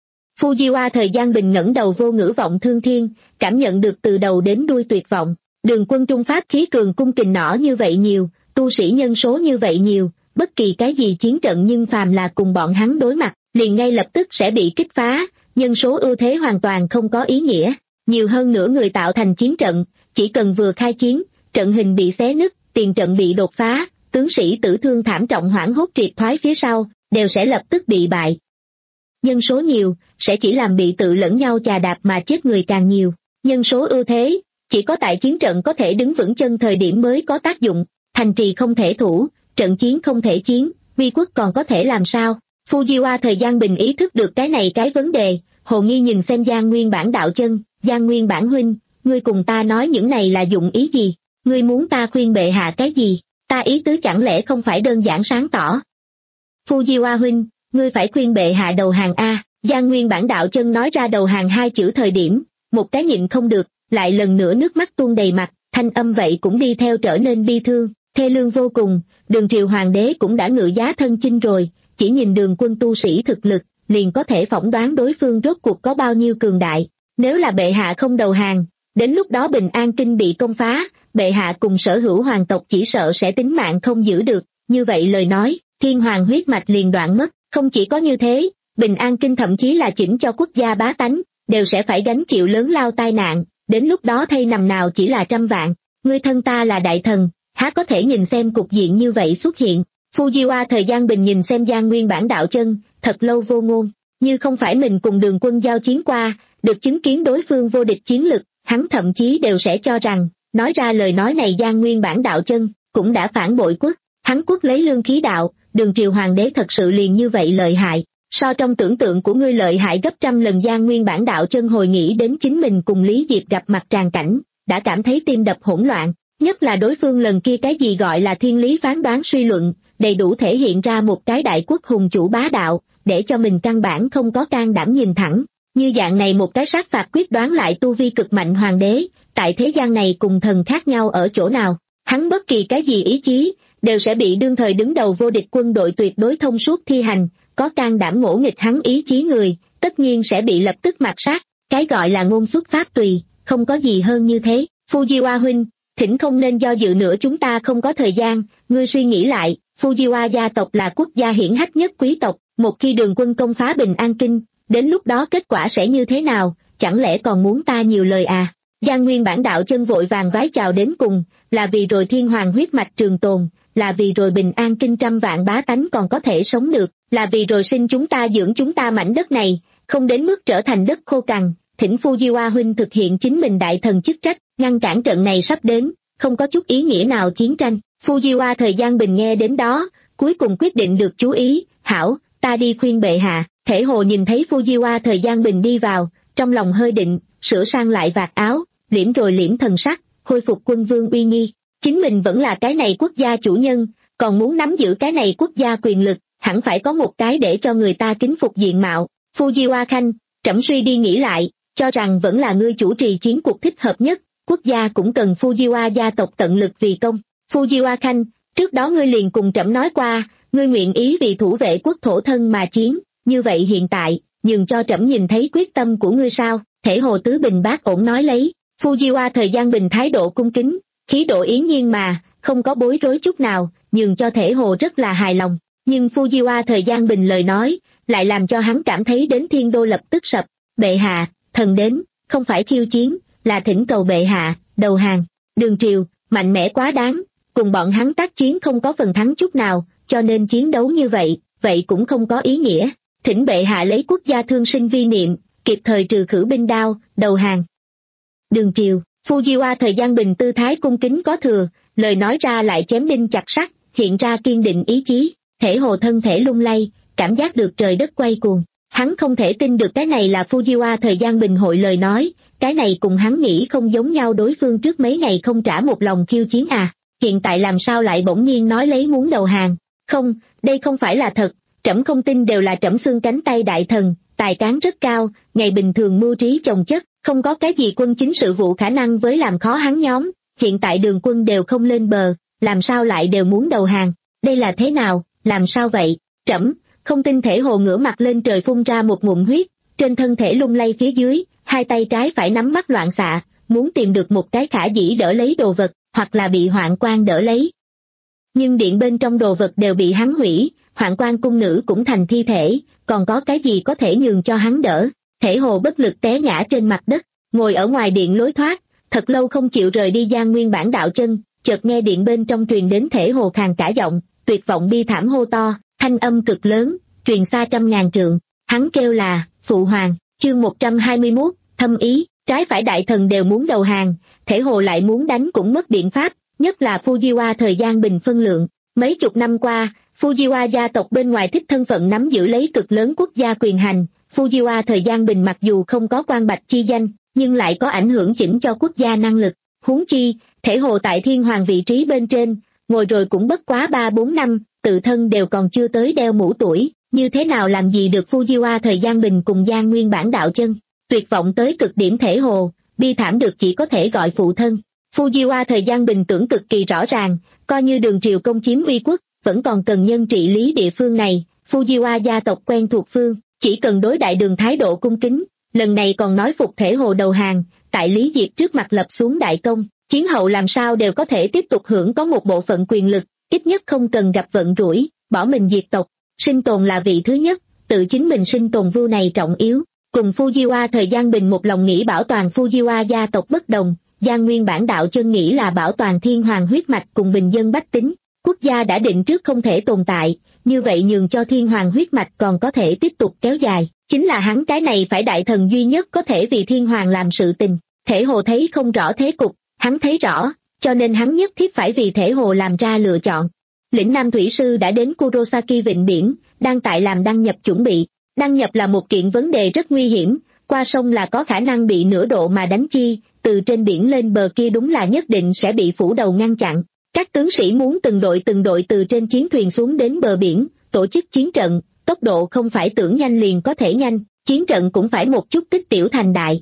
Fujiwa Thời Gian Bình ngẩng đầu vô ngữ vọng thương thiên, cảm nhận được từ đầu đến đuôi tuyệt vọng. Đường Quân trung pháp khí cường cung kình nỏ như vậy nhiều, tu sĩ nhân số như vậy nhiều, bất kỳ cái gì chiến trận nhưng phàm là cùng bọn hắn đối mặt, liền ngay lập tức sẽ bị kích phá, nhân số ưu thế hoàn toàn không có ý nghĩa. Nhiều hơn nữa người tạo thành chiến trận, chỉ cần vừa khai chiến, trận hình bị xé nứt, tiền trận bị đột phá, tướng sĩ tử thương thảm trọng hoảng hốt triệt thoái phía sau, đều sẽ lập tức bị bại. Nhân số nhiều, sẽ chỉ làm bị tự lẫn nhau chà đạp mà chết người càng nhiều. Nhân số ưu thế, chỉ có tại chiến trận có thể đứng vững chân thời điểm mới có tác dụng, thành trì không thể thủ, trận chiến không thể chiến, vi quốc còn có thể làm sao? Fujiwa Thời Gian Bình ý thức được cái này cái vấn đề, hồ nghi nhìn xem Giang Nguyên Bản Đạo Chân, Giang Nguyên Bản huynh, ngươi cùng ta nói những này là dụng ý gì? Ngươi muốn ta khuyên bệ hạ cái gì? Ta ý tứ chẳng lẽ không phải đơn giản sáng tỏ? Fujiwa huynh, ngươi phải khuyên bệ hạ đầu hàng a. Giang Nguyên Bản Đạo Chân nói ra đầu hàng hai chữ thời điểm, một cái nhịn không được, lại lần nữa nước mắt tuôn đầy mặt, thanh âm vậy cũng đi theo trở nên bi thương, thê lương vô cùng. Đường triều hoàng đế cũng đã ngự giá thân chinh rồi, chỉ nhìn Đường Quân tu sĩ thực lực, liền có thể phỏng đoán đối phương rốt cuộc có bao nhiêu cường đại. Nếu là bệ hạ không đầu hàng, đến lúc đó Bình An Kinh bị công phá, bệ hạ cùng sở hữu hoàng tộc chỉ sợ sẽ tính mạng không giữ được, như vậy lời nói, thiên hoàng huyết mạch liền đoạn mất. Không chỉ có như thế, Bình An Kinh thậm chí là chỉnh cho quốc gia bá tánh, đều sẽ phải gánh chịu lớn lao tai nạn, đến lúc đó thay nằm nào chỉ là trăm vạn. Ngươi thân ta là đại thần, há có thể nhìn xem cục diện như vậy xuất hiện? Fujiwa Thời Gian Bình nhìn xem Giang Nguyên Bản Đạo Chân, thật lâu vô ngôn, như không phải mình cùng Đường Quân giao chiến qua, được chứng kiến đối phương vô địch chiến lực, hắn thậm chí đều sẽ cho rằng, nói ra lời nói này Giang Nguyên Bản Đạo Chân, cũng đã phản bội quốc, hắn quốc lấy lương khí đạo, Đường triều hoàng đế thật sự liền như vậy lợi hại, so trong tưởng tượng của ngươi lợi hại gấp trăm lần. Giang Nguyên Bản Đạo Chân hồi nghĩ đến chính mình cùng Lý Diệp gặp mặt tràng cảnh, đã cảm thấy tim đập hỗn loạn, nhất là đối phương lần kia cái gì gọi là thiên lý phán đoán suy luận, đầy đủ thể hiện ra một cái đại quốc hùng chủ bá đạo, để cho mình căn bản không có can đảm nhìn thẳng. Như dạng này một cái sát phạt quyết đoán lại tu vi cực mạnh hoàng đế, tại thế gian này cùng thần khác nhau ở chỗ nào? Hắn bất kỳ cái gì ý chí, đều sẽ bị đương thời đứng đầu vô địch quân đội tuyệt đối thông suốt thi hành, có can đảm ngỗ nghịch hắn ý chí người, tất nhiên sẽ bị lập tức mạt sát, cái gọi là ngôn xuất pháp tùy, không có gì hơn như thế. Fujiwa huynh, thỉnh không nên do dự nữa, chúng ta không có thời gian, ngươi suy nghĩ lại, Fujiwa gia tộc là quốc gia hiển hách nhất quý tộc, một khi Đường Quân công phá Bình An Kinh, đến lúc đó kết quả sẽ như thế nào, chẳng lẽ còn muốn ta nhiều lời à? Giang Nguyên Bản Đạo Chân vội vàng vái chào đến cùng, là vì rồi thiên hoàng huyết mạch trường tồn, là vì rồi Bình An Kinh trăm vạn bá tánh còn có thể sống được, là vì rồi sinh chúng ta dưỡng chúng ta mảnh đất này, không đến mức trở thành đất khô cằn. Thỉnh Fujiwa huynh thực hiện chính mình đại thần chức trách, ngăn cản trận này sắp đến, không có chút ý nghĩa nào chiến tranh. Fujiwa Thời Gian Bình nghe đến đó, cuối cùng quyết định được chú ý, hảo, ta đi khuyên bệ hạ. Thể Hồ nhìn thấy Fujiwa Thời Gian Bình đi vào, trong lòng hơi định, sửa sang lại vạt áo, liễm rồi liễm thần sắc, khôi phục quân vương uy nghi. Chính mình vẫn là cái này quốc gia chủ nhân, còn muốn nắm giữ cái này quốc gia quyền lực, hẳn phải có một cái để cho người ta kính phục diện mạo. Fujiwa Khanh, trẫm suy đi nghĩ lại, cho rằng vẫn là ngươi chủ trì chiến cuộc thích hợp nhất, quốc gia cũng cần Fujiwa gia tộc tận lực vì công. Fujiwa Khanh, trước đó ngươi liền cùng trẫm nói qua, ngươi nguyện ý vì thủ vệ quốc thổ thân mà chiến, như vậy hiện tại, nhường cho trẫm nhìn thấy quyết tâm của ngươi sao? Thể Hồ tứ bình bát ổn nói lấy. Fujiwa Thời Gian Bình thái độ cung kính, khí độ yến nhiên mà, không có bối rối chút nào, nhường cho Thể Hồ rất là hài lòng. Nhưng Fujiwa Thời Gian Bình lời nói, lại làm cho hắn cảm thấy đến thiên đô lập tức sập. Bệ hạ, thần đến, không phải khiêu chiến, là thỉnh cầu bệ hạ, đầu hàng. Đường triều, mạnh mẽ quá đáng, cùng bọn hắn tác chiến không có phần thắng chút nào, cho nên chiến đấu như vậy, vậy cũng không có ý nghĩa. Thỉnh bệ hạ lấy quốc gia thương sinh vi niệm, kịp thời trừ khử binh đao, đầu hàng. Đường triều, Fujiwa Thời Gian Bình tư thái cung kính có thừa, lời nói ra lại chém đinh chặt sắt, hiện ra kiên định ý chí. Thể Hồ thân thể lung lay, cảm giác được trời đất quay cuồng. Hắn không thể tin được cái này là Fujiwa Thời Gian Bình hội lời nói, cái này cùng hắn nghĩ không giống nhau. Đối phương trước mấy ngày không trả một lòng khiêu chiến à, hiện tại làm sao lại bỗng nhiên nói lấy muốn đầu hàng? Không, đây không phải là thật, trẫm không tin đều là trẫm xương cánh tay đại thần, tài cán rất cao, ngày bình thường mưu trí chồng chất, không có cái gì quân chính sự vụ khả năng với làm khó hắn nhóm, hiện tại đường quân đều không lên bờ, làm sao lại đều muốn đầu hàng, đây là thế nào, làm sao vậy, trẫm, không tin. Thể Hồ ngửa mặt lên trời phun ra một ngụm huyết, trên thân thể lung lay phía dưới, hai tay trái phải nắm mắt loạn xạ, muốn tìm được một cái khả dĩ đỡ lấy đồ vật, hoặc là bị Hoạn Quan đỡ lấy. Nhưng điện bên trong đồ vật đều bị hắn hủy, Hoạn Quan cung nữ cũng thành thi thể, còn có cái gì có thể nhường cho hắn đỡ. Thể Hồ bất lực té ngã trên mặt đất, ngồi ở ngoài điện lối thoát, thật lâu không chịu rời đi Giang Nguyên Bản đạo chân, chợt nghe điện bên trong truyền đến Thể Hồ khàn cả giọng, tuyệt vọng bi thảm hô to, thanh âm cực lớn, truyền xa trăm ngàn trượng, hắn kêu là, Phụ Hoàng, chương một trăm hai mươi mốt, thâm ý, trái phải đại thần đều muốn đầu hàng, Thể Hồ lại muốn đánh cũng mất biện pháp, nhất là Fujiwa thời gian bình phân lượng. Mấy chục năm qua, Fujiwa gia tộc bên ngoài thích thân phận nắm giữ lấy cực lớn quốc gia quyền hành, Fujiwa thời gian bình mặc dù không có quan bạch chi danh, nhưng lại có ảnh hưởng chỉnh cho quốc gia năng lực. Huống chi, Thể Hồ tại thiên hoàng vị trí bên trên, ngồi rồi cũng bất quá ba bốn năm, tự thân đều còn chưa tới đeo mũ tuổi, như thế nào làm gì được Fujiwa thời gian bình cùng Giang Nguyên Bản đạo chân. Tuyệt vọng tới cực điểm Thể Hồ, bi thảm được chỉ có thể gọi phụ thân. Fujiwa thời gian bình tưởng cực kỳ rõ ràng, coi như đường triều công chiếm uy quốc, vẫn còn cần nhân trị lý địa phương này, Fujiwa gia tộc quen thuộc phương, chỉ cần đối đại đường thái độ cung kính, lần này còn nói phục Thể Hồ đầu hàng, tại Lý Diệp trước mặt lập xuống đại công, chiến hậu làm sao đều có thể tiếp tục hưởng có một bộ phận quyền lực, ít nhất không cần gặp vận rủi, bỏ mình diệt tộc, sinh tồn là vị thứ nhất, tự chính mình sinh tồn vưu này trọng yếu. Cùng Fujiwa thời gian bình một lòng nghĩ bảo toàn Fujiwa gia tộc bất đồng, Giang Nguyên Bản đạo chân nghĩ là bảo toàn thiên hoàng huyết mạch cùng bình dân bách tính. Quốc gia đã định trước không thể tồn tại, như vậy nhường cho thiên hoàng huyết mạch còn có thể tiếp tục kéo dài, chính là hắn cái này phải đại thần duy nhất có thể vì thiên hoàng làm sự tình. Thể Hồ thấy không rõ thế cục, hắn thấy rõ, cho nên hắn nhất thiết phải vì Thể Hồ làm ra lựa chọn. Lĩnh Nam Thủy Sư đã đến Kurosaki vịnh biển, đang tại làm đăng nhập chuẩn bị. Đăng nhập là một kiện vấn đề rất nguy hiểm, qua sông là có khả năng bị nửa độ mà đánh chi, từ trên biển lên bờ kia đúng là nhất định sẽ bị phủ đầu ngăn chặn. Các tướng sĩ muốn từng đội từng đội từ trên chiến thuyền xuống đến bờ biển, tổ chức chiến trận, tốc độ không phải tưởng nhanh liền có thể nhanh, chiến trận cũng phải một chút tích tiểu thành đại.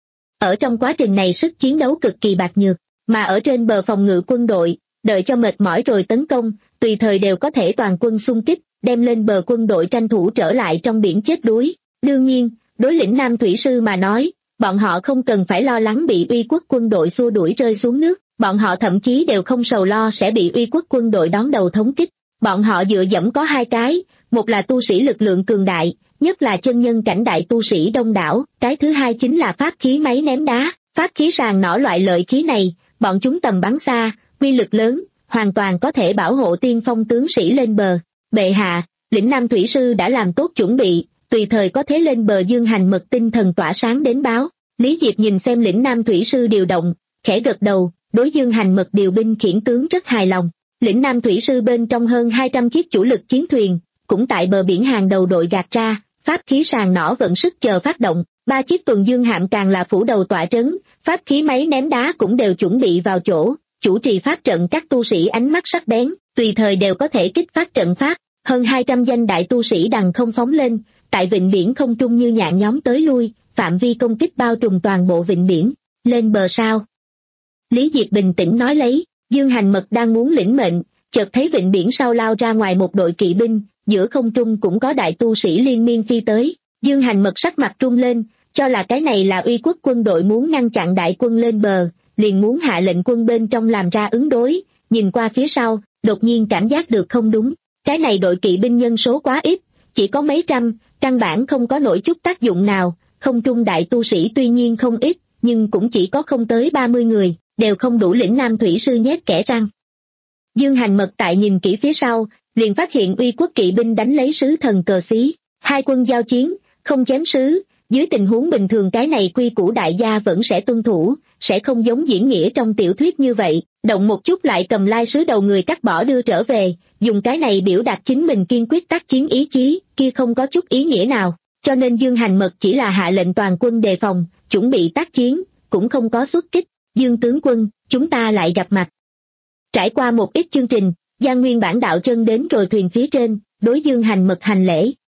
Ở trong quá trình này sức chiến đấu cực kỳ bạc nhược, mà ở trên bờ phòng ngự quân đội, đợi cho mệt mỏi rồi tấn công, tùy thời đều có thể toàn quân xung kích, đem lên bờ quân đội tranh thủ trở lại trong biển chết đuối. Đương nhiên, đối Lĩnh Nam Thủy Sư mà nói, bọn họ không cần phải lo lắng bị uy quốc quân đội xua đuổi rơi xuống nước, bọn họ thậm chí đều không sầu lo sẽ bị uy quốc quân đội đón đầu thống kích. Bọn họ dựa dẫm có hai cái, một là tu sĩ lực lượng cường đại, nhất là chân nhân cảnh đại tu sĩ đông đảo, cái thứ hai chính là pháp khí máy ném đá, pháp khí sàng nỏ loại lợi khí này, bọn chúng tầm bắn xa, uy lực lớn, hoàn toàn có thể bảo hộ tiên phong tướng sĩ lên bờ. Bệ hạ, Lĩnh Nam Thủy Sư đã làm tốt chuẩn bị, tùy thời có thế lên bờ Dương Hành Mật tinh thần tỏa sáng đến báo. Lý Diệp nhìn xem Lĩnh Nam Thủy Sư điều động, khẽ gật đầu, đối Dương Hành Mật điều binh khiển tướng rất hài lòng. Lĩnh Nam Thủy Sư bên trong hơn hai trăm chiếc chủ lực chiến thuyền, cũng tại bờ biển hàng đầu đội gạt ra, pháp khí sàng nỏ vận sức chờ phát động, ba chiếc tuần dương hạm càng là phủ đầu tọa trấn, pháp khí máy ném đá cũng đều chuẩn bị vào chỗ, chủ trì pháp trận các tu sĩ ánh mắt sắc bén, tùy thời đều có thể kích phát trận pháp. Hơn hai trăm danh đại tu sĩ đằng không phóng lên, tại vịnh biển không trung như nhạn nhóm tới lui, phạm vi công kích bao trùm toàn bộ vịnh biển. Lên bờ sao? Lý Diệp bình tĩnh nói lấy, Dương Hành Mật đang muốn lĩnh mệnh, chợt thấy vịnh biển sau lao ra ngoài một đội kỵ binh, giữa không trung cũng có đại tu sĩ liên miên phi tới. Dương Hành Mật sắc mặt run lên, cho là cái này là uy quốc quân đội muốn ngăn chặn đại quân lên bờ, liền muốn hạ lệnh quân bên trong làm ra ứng đối, nhìn qua phía sau, đột nhiên cảm giác được không đúng. Cái này đội kỵ binh nhân số quá ít, chỉ có mấy trăm, căn bản không có nổi chút tác dụng nào, không trung đại tu sĩ tuy nhiên không ít, nhưng cũng chỉ có không tới ba mươi người, đều không đủ Lĩnh Nam Thủy Sư nhét kẽ răng. Dương Hành Mật tại nhìn kỹ phía sau, liền phát hiện uy quốc kỵ binh đánh lấy sứ thần cờ xí, hai quân giao chiến, không chém sứ, dưới tình huống bình thường cái này quy củ đại gia vẫn sẽ tuân thủ, sẽ không giống diễn nghĩa trong tiểu thuyết như vậy, động một chút lại cầm lai sứ đầu người cắt bỏ đưa trở về, dùng cái này biểu đạt chính mình kiên quyết tác chiến ý chí, kia không có chút ý nghĩa nào, cho nên Dương Hành Mật chỉ là hạ lệnh toàn quân đề phòng, chuẩn bị tác chiến, cũng không có xuất kích. Dương tướng quân, chúng ta lại gặp mặt. Trải qua một ít chương trình, Giang Nguyên Bản đạo chân đến rồi thuyền phía trên, đối Dương Hành Mật hành lễ.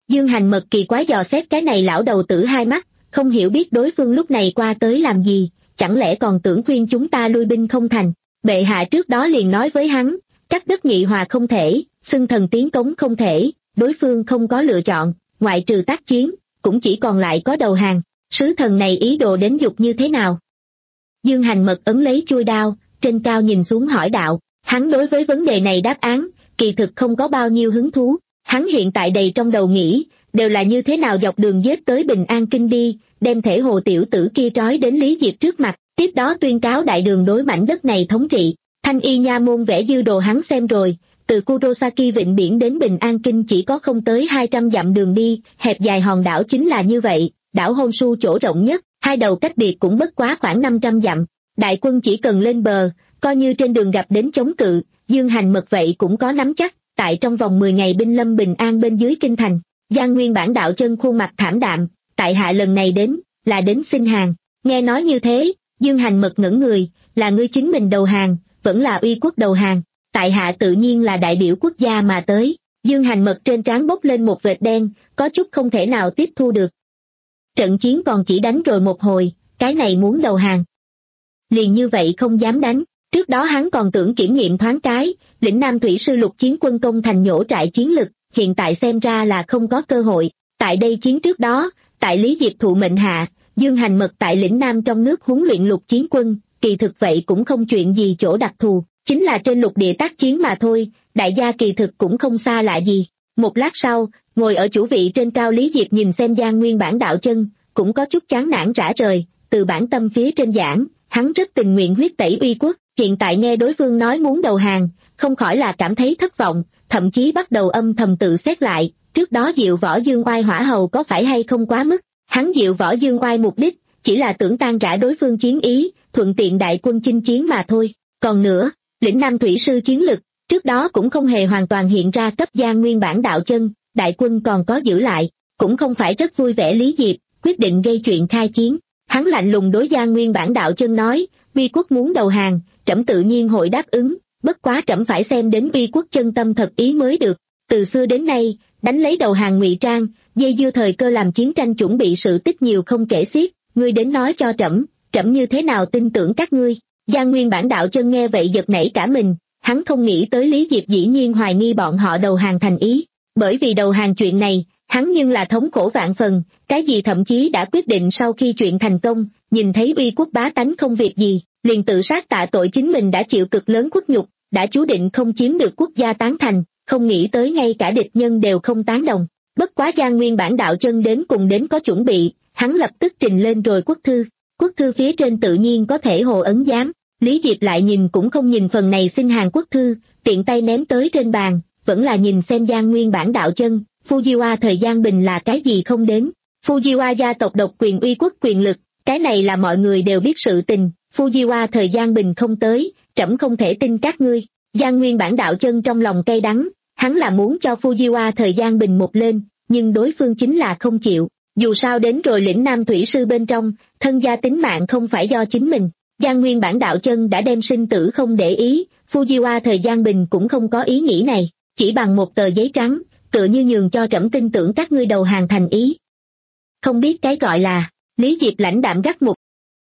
Dương Hành Mật kỳ quái dò xét cái này lão đầu tử hai mắt, không hiểu biết đối phương lúc này qua tới làm gì, chẳng lẽ còn tưởng khuyên chúng ta lui binh không thành. Bệ hạ trước đó liền nói với hắn, cắt đất nghị hòa không thể, xưng thần tiến cống không thể, đối phương không có lựa chọn, ngoại trừ tác chiến, cũng chỉ còn lại có đầu hàng. Sứ thần này ý đồ đến dục như thế nào? Dương Hành Mật ấn lấy chuôi đao, trên cao nhìn xuống hỏi đạo. Hắn đối với vấn đề này đáp án, kỳ thực không có bao nhiêu hứng thú. Hắn hiện tại đầy trong đầu nghĩ, đều là như thế nào dọc đường giết tới Bình An Kinh đi, đem Thể Hồ tiểu tử kia trói đến Lý Diệp trước mặt, tiếp đó tuyên cáo đại đường đối mảnh đất này thống trị. Thanh Y nha môn vẽ dư đồ hắn xem rồi, từ Kurosaki vịnh biển đến Bình An Kinh chỉ có không tới hai trăm dặm đường đi, hẹp dài hòn đảo chính là như vậy, đảo Honshu chỗ rộng nhất, hai đầu cách biệt cũng bất quá khoảng năm trăm dặm. Đại quân chỉ cần lên bờ, coi như trên đường gặp đến chống cự, Dương Hành Mật vậy cũng có nắm chắc, tại trong vòng mười ngày binh lâm bình an bên dưới kinh thành. Giang Nguyên Bản đạo chân khuôn mặt thảm đạm, tại hạ lần này đến, là đến xin hàng. Nghe nói như thế, Dương Hành Mật ngẩn người, là ngươi chính mình đầu hàng, vẫn là uy quốc đầu hàng. Tại hạ tự nhiên là đại biểu quốc gia mà tới. Dương Hành Mật trên trán bốc lên một vệt đen, có chút không thể nào tiếp thu được. Trận chiến còn chỉ đánh rồi một hồi, cái này muốn đầu hàng. Liền như vậy không dám đánh. Trước đó hắn còn tưởng kiểm nghiệm thoáng cái, lĩnh Nam Thủy Sư lục chiến quân công thành nhổ trại chiến lực, hiện tại xem ra là không có cơ hội. Tại đây chiến trước đó, tại Lý Diệp thụ mệnh hạ, Dương Hành Mật tại lĩnh Nam trong nước huấn luyện lục chiến quân, kỳ thực vậy cũng không chuyện gì chỗ đặc thù, chính là trên lục địa tác chiến mà thôi, đại gia kỳ thực cũng không xa lạ gì. Một lát sau, ngồi ở chủ vị trên cao Lý Diệp nhìn xem Giang Nguyên Bản đạo chân, cũng có chút chán nản rã rời, từ bản tâm phía trên giảng, hắn rất tình nguyện huyết tẩy uy quốc, hiện tại nghe đối phương nói muốn đầu hàng, không khỏi là cảm thấy thất vọng, thậm chí bắt đầu âm thầm tự xét lại, trước đó Diệu Võ Dương Oai hỏa hầu có phải hay không quá mức. Hắn Diệu Võ Dương Oai mục đích chỉ là tưởng tan rã đối phương chiến ý, thuận tiện đại quân chinh chiến mà thôi. Còn nữa, lĩnh Nam Thủy Sư chiến lực trước đó cũng không hề hoàn toàn hiện ra cấp Giang Nguyên Bản đạo chân, đại quân còn có giữ lại, cũng không phải rất vui vẻ. Lý Diệp quyết định gây chuyện khai chiến. Hắn lạnh lùng đối Giang Nguyên Bản đạo chân nói, uy quốc muốn đầu hàng, trẫm tự nhiên hội đáp ứng, bất quá trẫm phải xem đến uy quốc chân tâm thật ý mới được. Từ xưa đến nay, đánh lấy đầu hàng ngụy trang, dây dưa thời cơ làm chiến tranh chuẩn bị sự tích nhiều không kể xiết, ngươi đến nói cho trẫm, trẫm như thế nào tin tưởng các ngươi. Giang Nguyên Bản đạo chân nghe vậy giật nảy cả mình, hắn không nghĩ tới Lý Diệp dĩ nhiên hoài nghi bọn họ đầu hàng thành ý, bởi vì đầu hàng chuyện này, hắn nhưng là thống khổ vạn phần, cái gì thậm chí đã quyết định sau khi chuyện thành công, nhìn thấy uy quốc bá tánh không việc gì, liền tự sát tạ tội chính mình đã chịu cực lớn khuất nhục, đã chú định không chiếm được quốc gia tán thành, không nghĩ tới ngay cả địch nhân đều không tán đồng. Bất quá Giang Nguyên Bản đạo chân đến cùng đến có chuẩn bị, hắn lập tức trình lên rồi quốc thư, quốc thư phía trên tự nhiên có thể hồ ấn giám. Lý Diệp lại nhìn cũng không nhìn phần này xin hàng quốc thư, tiện tay ném tới trên bàn, vẫn là nhìn xem Giang Nguyên Bản đạo chân. Fujiwa thời gian bình là cái gì không đến, Fujiwa gia tộc độc quyền uy quốc quyền lực, cái này là mọi người đều biết sự tình, Fujiwa thời gian bình không tới, trẫm không thể tin các ngươi. Giang Nguyên Bản đạo chân trong lòng cay đắng, hắn là muốn cho Fujiwa thời gian bình một lên, nhưng đối phương chính là không chịu, dù sao đến rồi lĩnh Nam Thủy Sư bên trong, thân gia tính mạng không phải do chính mình. Giang Nguyên Bản đạo chân đã đem sinh tử không để ý, Fujiwa thời gian bình cũng không có ý nghĩ này, chỉ bằng một tờ giấy trắng, tựa như nhường cho trẫm tin tưởng các ngươi đầu hàng thành ý. Không biết cái gọi là, Lý Diệp lãnh đạm gắt một.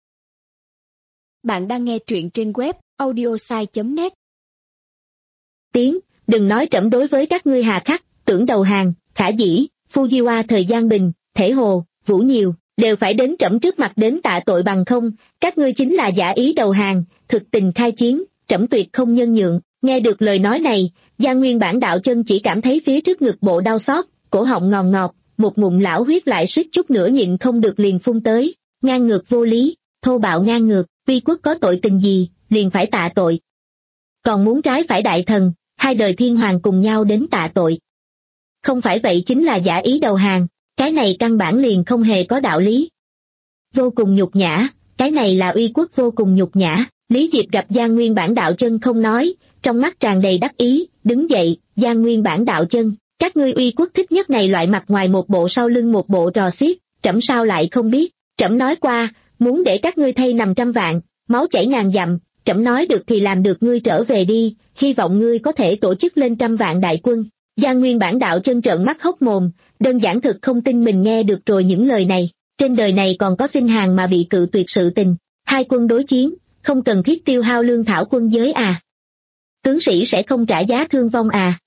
Bạn đang nghe truyện trên web audiosai chấm net. Tiếng, đừng nói trẫm đối với các ngươi hà khắc, tưởng đầu hàng, khả dĩ, Fujiwa thời gian bình, Thể Hồ, Vũ Nhiều, đều phải đến trẫm trước mặt đến tạ tội bằng không, các ngươi chính là giả ý đầu hàng, thực tình khai chiến, trẫm tuyệt không nhân nhượng. Nghe được lời nói này, Giang Nguyên Bản đạo chân chỉ cảm thấy phía trước ngực bộ đau xót, cổ họng ngòn ngọt, một ngụm lão huyết lại suýt chút nữa nhịn không được liền phun tới, ngang ngược vô lý, thô bạo ngang ngược, uy quốc có tội tình gì, liền phải tạ tội. Còn muốn trái phải đại thần, hai đời thiên hoàng cùng nhau đến tạ tội. Không phải vậy chính là giả ý đầu hàng, cái này căn bản liền không hề có đạo lý. Vô cùng nhục nhã, cái này là uy quốc vô cùng nhục nhã. Lý Diệp gặp Giang Nguyên Bản đạo chân không nói, trong mắt tràn đầy đắc ý, đứng dậy, Giang Nguyên Bản đạo chân, các ngươi uy quốc thích nhất này loại mặt ngoài một bộ sau lưng một bộ trò xiết, trẫm sao lại không biết, trẫm nói qua, muốn để các ngươi thay năm trăm vạn, máu chảy ngàn dặm, trẫm nói được thì làm được, ngươi trở về đi, hy vọng ngươi có thể tổ chức lên trăm vạn đại quân. Giang Nguyên Bản Đạo Chân trợn mắt hốc mồm, đơn giản thực không tin mình nghe được rồi những lời này. Trên đời này còn có xin hàng mà bị cự tuyệt sự tình. Hai quân đối chiến, không cần thiết tiêu hao lương thảo quân giới à? Tướng sĩ sẽ không trả giá thương vong à?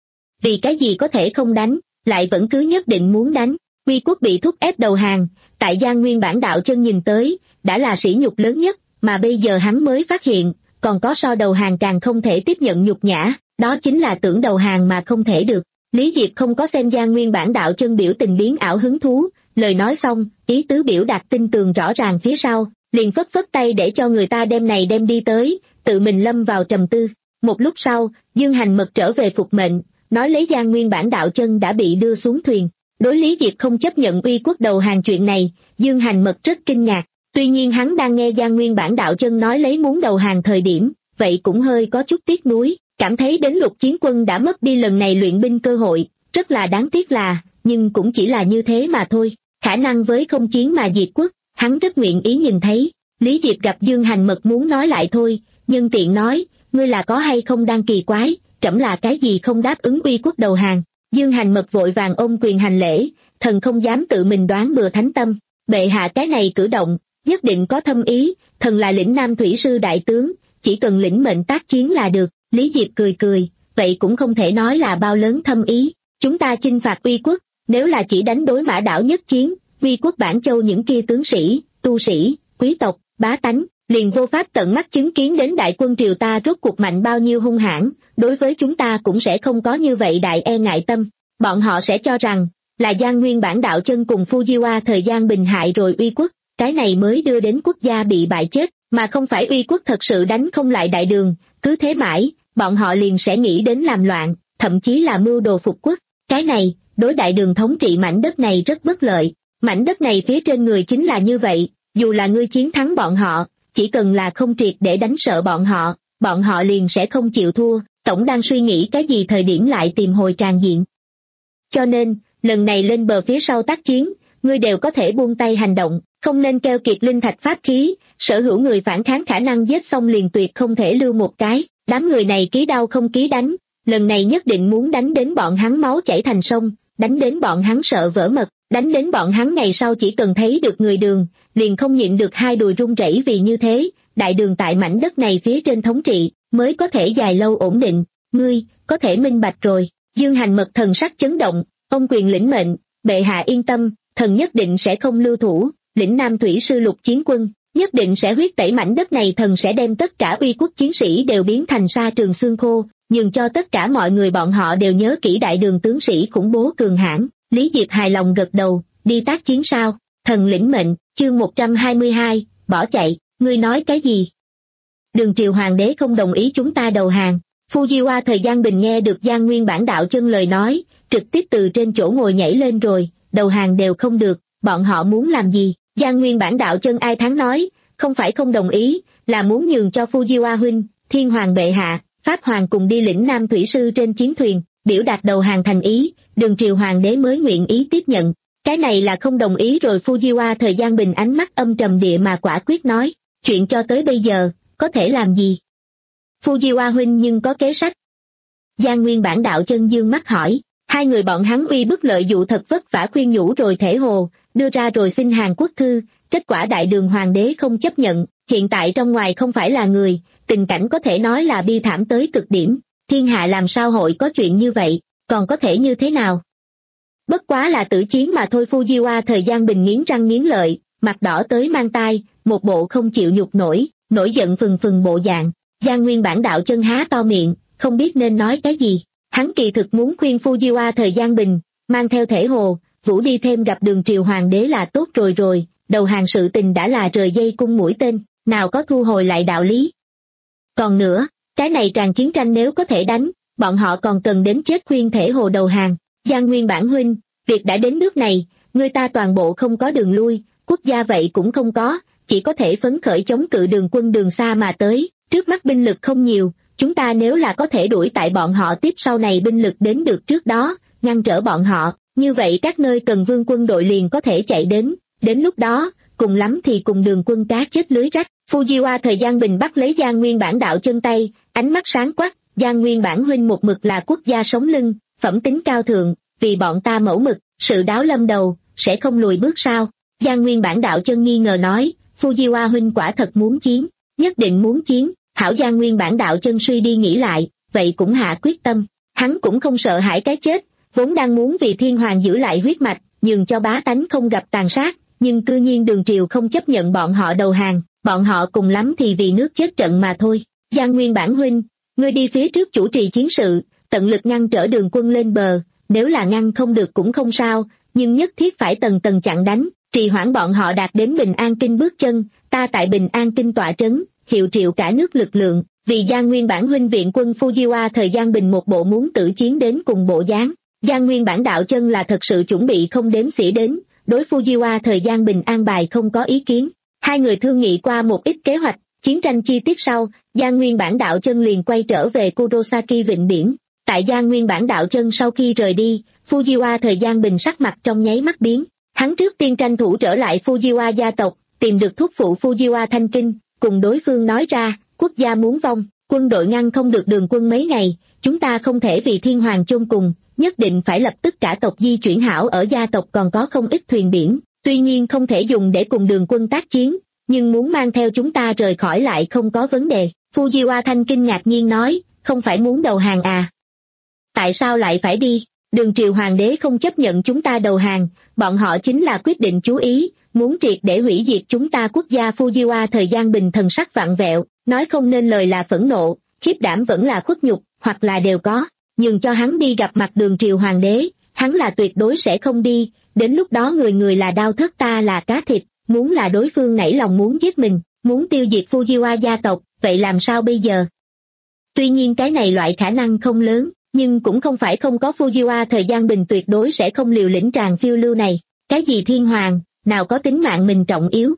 Vì cái gì có thể không đánh, lại vẫn cứ nhất định muốn đánh? Uy Quốc bị thúc ép đầu hàng, tại Giang Nguyên Bản Đạo Chân nhìn tới, đã là sỉ nhục lớn nhất, mà bây giờ hắn mới phát hiện, còn có so đầu hàng càng không thể tiếp nhận nhục nhã, đó chính là tưởng đầu hàng mà không thể được. Lý Diệp không có xem Giang Nguyên Bản Đạo Chân biểu tình biến ảo hứng thú, lời nói xong, ý tứ biểu đạt tinh tường rõ ràng phía sau, liền phất phất tay để cho người ta đem này đem đi tới, tự mình lâm vào trầm tư. Một lúc sau, Dương Hành Mật trở về phục mệnh, nói lấy Giang Nguyên Bản Đạo Chân đã bị đưa xuống thuyền. Đối Lý Diệp không chấp nhận Uy Quốc đầu hàng chuyện này, Dương Hành Mật rất kinh ngạc, tuy nhiên hắn đang nghe Giang Nguyên Bản Đạo Chân nói lấy muốn đầu hàng thời điểm, vậy cũng hơi có chút tiếc nuối, cảm thấy đến Lục Chiến Quân đã mất đi lần này luyện binh cơ hội, rất là đáng tiếc là, nhưng cũng chỉ là như thế mà thôi, khả năng với không chiến mà diệt quốc, hắn rất nguyện ý nhìn thấy. Lý Diệp gặp Dương Hành Mật muốn nói lại thôi, nhưng tiện nói, ngươi là có hay không đang kỳ quái, trẫm là cái gì không đáp ứng Uy Quốc đầu hàng. Dương Hành Mật vội vàng ôm quyền hành lễ, thần không dám tự mình đoán bừa thánh tâm, bệ hạ cái này cử động, nhất định có thâm ý, thần là lĩnh Nam Thủy Sư đại tướng, chỉ cần lĩnh mệnh tác chiến là được. Lý Diệp cười cười, vậy cũng không thể nói là bao lớn thâm ý, chúng ta chinh phạt Uy Quốc, nếu là chỉ đánh đối Mã Đảo nhất chiến, Uy Quốc Bản Châu những kia tướng sĩ, tu sĩ, quý tộc, bá tánh, liền vô pháp tận mắt chứng kiến đến đại quân triều ta rốt cuộc mạnh bao nhiêu hung hãn, đối với chúng ta cũng sẽ không có như vậy đại e ngại tâm, bọn họ sẽ cho rằng, là Giang Nguyên Bản Đạo Chân cùng Fujiwa thời gian bình hại rồi Uy Quốc, cái này mới đưa đến quốc gia bị bại chết, mà không phải Uy Quốc thật sự đánh không lại đại đường, cứ thế mãi, bọn họ liền sẽ nghĩ đến làm loạn, thậm chí là mưu đồ phục quốc, cái này, đối đại đường thống trị mảnh đất này rất bất lợi, mảnh đất này phía trên người chính là như vậy, dù là ngươi chiến thắng bọn họ, chỉ cần là không triệt để đánh sợ bọn họ, bọn họ liền sẽ không chịu thua, tổng đang suy nghĩ cái gì thời điểm lại tìm hồi tràn diện. Cho nên, lần này lên bờ phía sau tác chiến, ngươi đều có thể buông tay hành động, không nên keo kiệt linh thạch pháp khí, sở hữu người phản kháng khả năng giết xong liền tuyệt không thể lưu một cái, đám người này ký đau không ký đánh, lần này nhất định muốn đánh đến bọn hắn máu chảy thành sông, đánh đến bọn hắn sợ vỡ mật, đánh đến bọn hắn ngày sau chỉ cần thấy được người đường, liền không nhịn được hai đùi run rẩy vì như thế, đại đường tại mảnh đất này phía trên thống trị, mới có thể dài lâu ổn định, ngươi, có thể minh bạch rồi. Dương Hành Mật thần sắc chấn động, ông quyền lĩnh mệnh, bệ hạ yên tâm, thần nhất định sẽ không lưu thủ, lĩnh Nam Thủy Sư Lục Chiến Quân, nhất định sẽ huyết tẩy mảnh đất này, thần sẽ đem tất cả Uy Quốc chiến sĩ đều biến thành sa trường xương khô, nhường cho tất cả mọi người bọn họ đều nhớ kỹ đại đường tướng sĩ khủng bố cường hãn. Lý Diệp hài lòng gật đầu, đi tác chiến sao, thần lĩnh mệnh. Chương một trăm hai mươi hai, bỏ chạy, ngươi nói cái gì? Đường triều hoàng đế không đồng ý chúng ta đầu hàng. Fujiwa thời gian bình nghe được Giang Nguyên Bản Đạo Chân lời nói, trực tiếp từ trên chỗ ngồi nhảy lên rồi, đầu hàng đều không được, bọn họ muốn làm gì? Giang Nguyên Bản Đạo Chân ai thắng nói, không phải không đồng ý, là muốn nhường cho Fujiwa huynh, Thiên Hoàng bệ hạ, Pháp Hoàng cùng đi lĩnh Nam Thủy Sư trên chiến thuyền, biểu đạt đầu hàng thành ý, đường triều hoàng đế mới nguyện ý tiếp nhận. Cái này là không đồng ý rồi. Fujiwa thời gian bình ánh mắt âm trầm địa mà quả quyết nói, chuyện cho tới bây giờ, có thể làm gì? Fujiwa huynh nhưng có kế sách. Giang Nguyên Bản Đạo Chân dương mắt hỏi, hai người bọn hắn uy bức lợi dụ thật vất vả khuyên nhủ rồi thể hồ, đưa ra rồi xin Hàn Quốc thư, kết quả đại đường hoàng đế không chấp nhận, hiện tại trong ngoài không phải là người, tình cảnh có thể nói là bi thảm tới cực điểm, thiên hạ làm sao hội có chuyện như vậy, còn có thể như thế nào? Bất quá là tử chiến mà thôi. Fujiwa thời gian bình nghiến răng nghiến lợi, mặt đỏ tới mang tai, một bộ không chịu nhục nổi, nổi giận phừng phừng bộ dạng. Giang Nguyên Bản Đạo Chân há to miệng, không biết nên nói cái gì. Hắn kỳ thực muốn khuyên Fujiwa thời gian bình, mang theo thể hồ, vũ đi thêm gặp đường triều hoàng đế là tốt rồi rồi, đầu hàng sự tình đã là rời dây cung mũi tên, nào có thu hồi lại đạo lý. Còn nữa, cái này tràn chiến tranh nếu có thể đánh, bọn họ còn cần đến chết khuyên thể hồ đầu hàng. Giang Nguyên Bản huynh, việc đã đến nước này, người ta toàn bộ không có đường lui, quốc gia vậy cũng không có, chỉ có thể phấn khởi chống cự đường quân đường xa mà tới, trước mắt binh lực không nhiều, chúng ta nếu là có thể đuổi tại bọn họ tiếp sau này binh lực đến được trước đó, ngăn trở bọn họ, như vậy các nơi cần vương quân đội liền có thể chạy đến, đến lúc đó, cùng lắm thì cùng đường quân cá chết lưới rách. Fujiwa thời gian bình bắt lấy Giang Nguyên Bản Đạo Chân tay, ánh mắt sáng quắc, Giang Nguyên Bản huynh một mực là quốc gia sống lưng, phẩm tính cao thượng, vì bọn ta mẫu mực, sự đáo lâm đầu, sẽ không lùi bước sao? Giang Nguyên Bản Đạo Chân nghi ngờ nói, Fujiwara huynh quả thật muốn chiến, nhất định muốn chiến. Hảo, Giang Nguyên Bản Đạo Chân suy đi nghĩ lại, vậy cũng hạ quyết tâm. Hắn cũng không sợ hãi cái chết, vốn đang muốn vì thiên hoàng giữ lại huyết mạch, nhường cho bá tánh không gặp tàn sát, nhưng cư nhiên Đường Triều không chấp nhận bọn họ đầu hàng, bọn họ cùng lắm thì vì nước chết trận mà thôi. Giang Nguyên Bản huynh, ngươi đi phía trước chủ trì chiến sự, tận lực ngăn trở Đường quân lên bờ, nếu là ngăn không được cũng không sao, nhưng nhất thiết phải tầng tầng chặn đánh, trì hoãn bọn họ đạt đến Bình An Kinh bước chân, ta tại Bình An Kinh tọa trấn, hiệu triệu cả nước lực lượng, vì Giang Nguyên Bản huynh viện quân Fujiwara thời gian bình một bộ muốn tử chiến đến cùng bộ dáng. Giang Nguyên Bản Đạo Chân là thật sự chuẩn bị không đếm xỉa đến, đối Fujiwara thời gian bình an bài không có ý kiến. Hai người thương nghị qua một ít kế hoạch, chiến tranh chi tiết sau, Giang Nguyên Bản Đạo Chân liền quay trở về Kurosaki vịnh biển. Tại Giang Nguyên Bản Đạo Chân sau khi rời đi, Fujiwara thời gian bình sắc mặt trong nháy mắt biến. Hắn trước tiên tranh thủ trở lại Fujiwara gia tộc, tìm được thúc phụ Fujiwara Thanh Kinh, cùng đối phương nói ra, quốc gia muốn vong, quân đội ngăn không được Đường quân mấy ngày, chúng ta không thể vì thiên hoàng chôn cùng, nhất định phải lập tức cả tộc di chuyển. Hảo, ở gia tộc còn có không ít thuyền biển, tuy nhiên không thể dùng để cùng Đường quân tác chiến, nhưng muốn mang theo chúng ta rời khỏi lại không có vấn đề. Fujiwara Thanh Kinh ngạc nhiên nói, không phải muốn đầu hàng à? Tại sao lại phải đi? Đường triều hoàng đế không chấp nhận chúng ta đầu hàng, bọn họ chính là quyết định chú ý, muốn triệt để hủy diệt chúng ta quốc gia. Fujiwara thời gian bình thần sắc vặn vẹo, nói không nên lời là phẫn nộ, khiếp đảm vẫn là khuất nhục, hoặc là đều có. Nhưng cho hắn đi gặp mặt Đường triều hoàng đế, hắn là tuyệt đối sẽ không đi, đến lúc đó người người là đao thớt, ta là cá thịt, muốn là đối phương nảy lòng muốn giết mình, muốn tiêu diệt Fujiwara gia tộc, vậy làm sao bây giờ? Tuy nhiên cái này loại khả năng không lớn, nhưng cũng không phải không có. Fujiwara thời gian bình tuyệt đối sẽ không liều lĩnh tràng phiêu lưu này. Cái gì thiên hoàng, nào có tính mạng mình trọng yếu?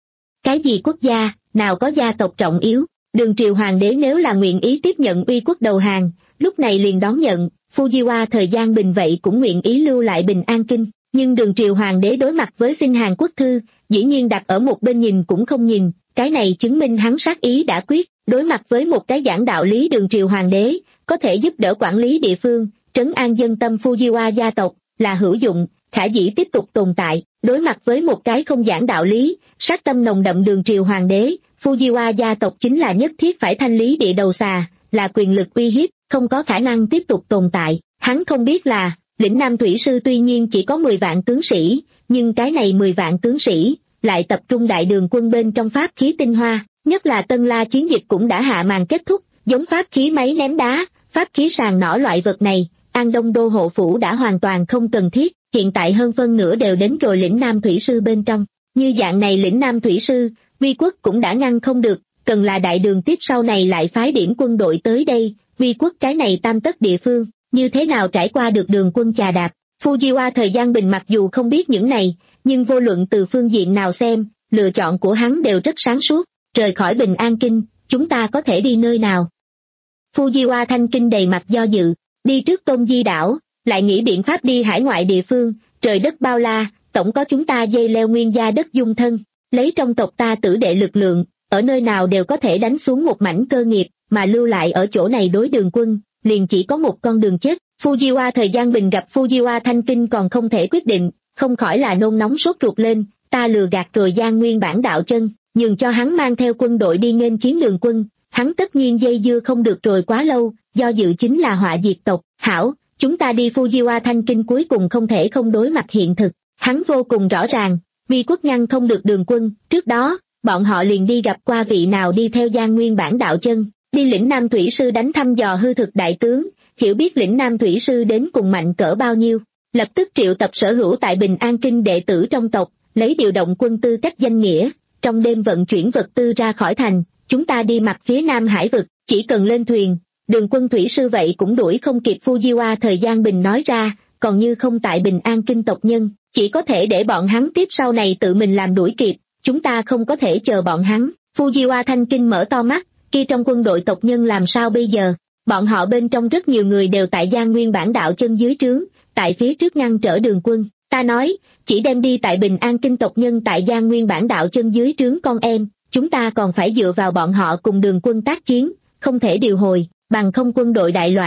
Cái gì quốc gia, nào có gia tộc trọng yếu? Đường triều hoàng đế nếu là nguyện ý tiếp nhận uy quốc đầu hàng, lúc này liền đón nhận. Fujiwara thời gian bình vậy cũng nguyện ý lưu lại Bình An Kinh, nhưng Đường triều hoàng đế đối mặt với xin Hàn Quốc thư, dĩ nhiên đặt ở một bên nhìn cũng không nhìn, cái này chứng minh hắn sát ý đã quyết. Đối mặt với một cái giảng đạo lý, Đường triều hoàng đế có thể giúp đỡ quản lý địa phương, trấn an dân tâm Fujiwara gia tộc là hữu dụng, khả dĩ tiếp tục tồn tại. Đối mặt với một cái không giảng đạo lý, sát tâm nồng đậm Đường triều hoàng đế, Fujiwara gia tộc chính là nhất thiết phải thanh lý địa đầu xà, là quyền lực uy hiếp, không có khả năng tiếp tục tồn tại. Hắn không biết là, lĩnh Nam Thủy Sư tuy nhiên chỉ có mười vạn tướng sĩ, nhưng cái này mười vạn tướng sĩ lại tập trung đại đường quân bên trong pháp khí tinh hoa, nhất là Tân La chiến dịch cũng đã hạ màn kết thúc, giống pháp khí máy ném đá, pháp khí sàng nỏ loại vật này, An Đông đô hộ phủ đã hoàn toàn không cần thiết, hiện tại hơn phân nửa đều đến rồi lĩnh Nam Thủy Sư bên trong. Như dạng này lĩnh Nam Thủy Sư, Vi quốc cũng đã ngăn không được, cần là đại đường tiếp sau này lại phái điểm quân đội tới đây, Vi quốc cái này tam tất địa phương, như thế nào trải qua được Đường quân chà đạp. Fujiwara thời gian bình mặc dù không biết những này, nhưng vô luận từ phương diện nào xem, lựa chọn của hắn đều rất sáng suốt. Rời khỏi Bình An Kinh, chúng ta có thể đi nơi nào? Fujiwara Thanh Kinh đầy mặt do dự, đi trước Tôn Di đảo, lại nghĩ biện pháp đi hải ngoại địa phương, trời đất bao la, tổng có chúng ta dây leo nguyên gia đất dung thân, lấy trong tộc ta tử đệ lực lượng, ở nơi nào đều có thể đánh xuống một mảnh cơ nghiệp, mà lưu lại ở chỗ này đối Đường quân, liền chỉ có một con đường chết. Fujiwara thời gian bình gặp Fujiwara Thanh Kinh còn không thể quyết định, không khỏi là nôn nóng sốt ruột lên, ta lừa gạt rồi Giang Nguyên Bản Đạo Chân, nhường cho hắn mang theo quân đội đi nghênh chiến Đường quân, hắn tất nhiên dây dưa không được rồi quá lâu, do dự chính là họa diệt tộc. Hảo, chúng ta đi. Fujiwara Thanh Kinh cuối cùng không thể không đối mặt hiện thực, hắn vô cùng rõ ràng, Vi quốc ngăn không được Đường quân, trước đó, bọn họ liền đi gặp qua vị nào đi theo Giang Nguyên Bản Đạo Chân, đi lĩnh Nam Thủy Sư đánh thăm dò hư thực đại tướng, hiểu biết lĩnh Nam Thủy Sư đến cùng mạnh cỡ bao nhiêu, lập tức triệu tập sở hữu tại Bình An Kinh đệ tử trong tộc, lấy điều động quân tư cách danh nghĩa, trong đêm vận chuyển vật tư ra khỏi thành, chúng ta đi mặt phía Nam Hải vực, chỉ cần lên thuyền, Đường quân Thủy Sư vậy cũng đuổi không kịp. Fujiwara thời gian bình nói ra, còn như không tại Bình An Kinh tộc nhân, chỉ có thể để bọn hắn tiếp sau này tự mình làm đuổi kịp, chúng ta không có thể chờ bọn hắn. Fujiwara Thanh Kinh mở to mắt, kia trong quân đội tộc nhân làm sao bây giờ? Bọn họ bên trong rất nhiều người đều tại Giang Nguyên Bản Đạo Chân dưới trướng, tại phía trước ngăn trở Đường quân. Ta nói, chỉ đem đi tại Bình An Kinh tộc nhân tại Giang Nguyên Bản Đạo Chân dưới trướng con em, chúng ta còn phải dựa vào bọn họ cùng Đường quân tác chiến, không thể điều hồi, bằng không quân đội đại loạn,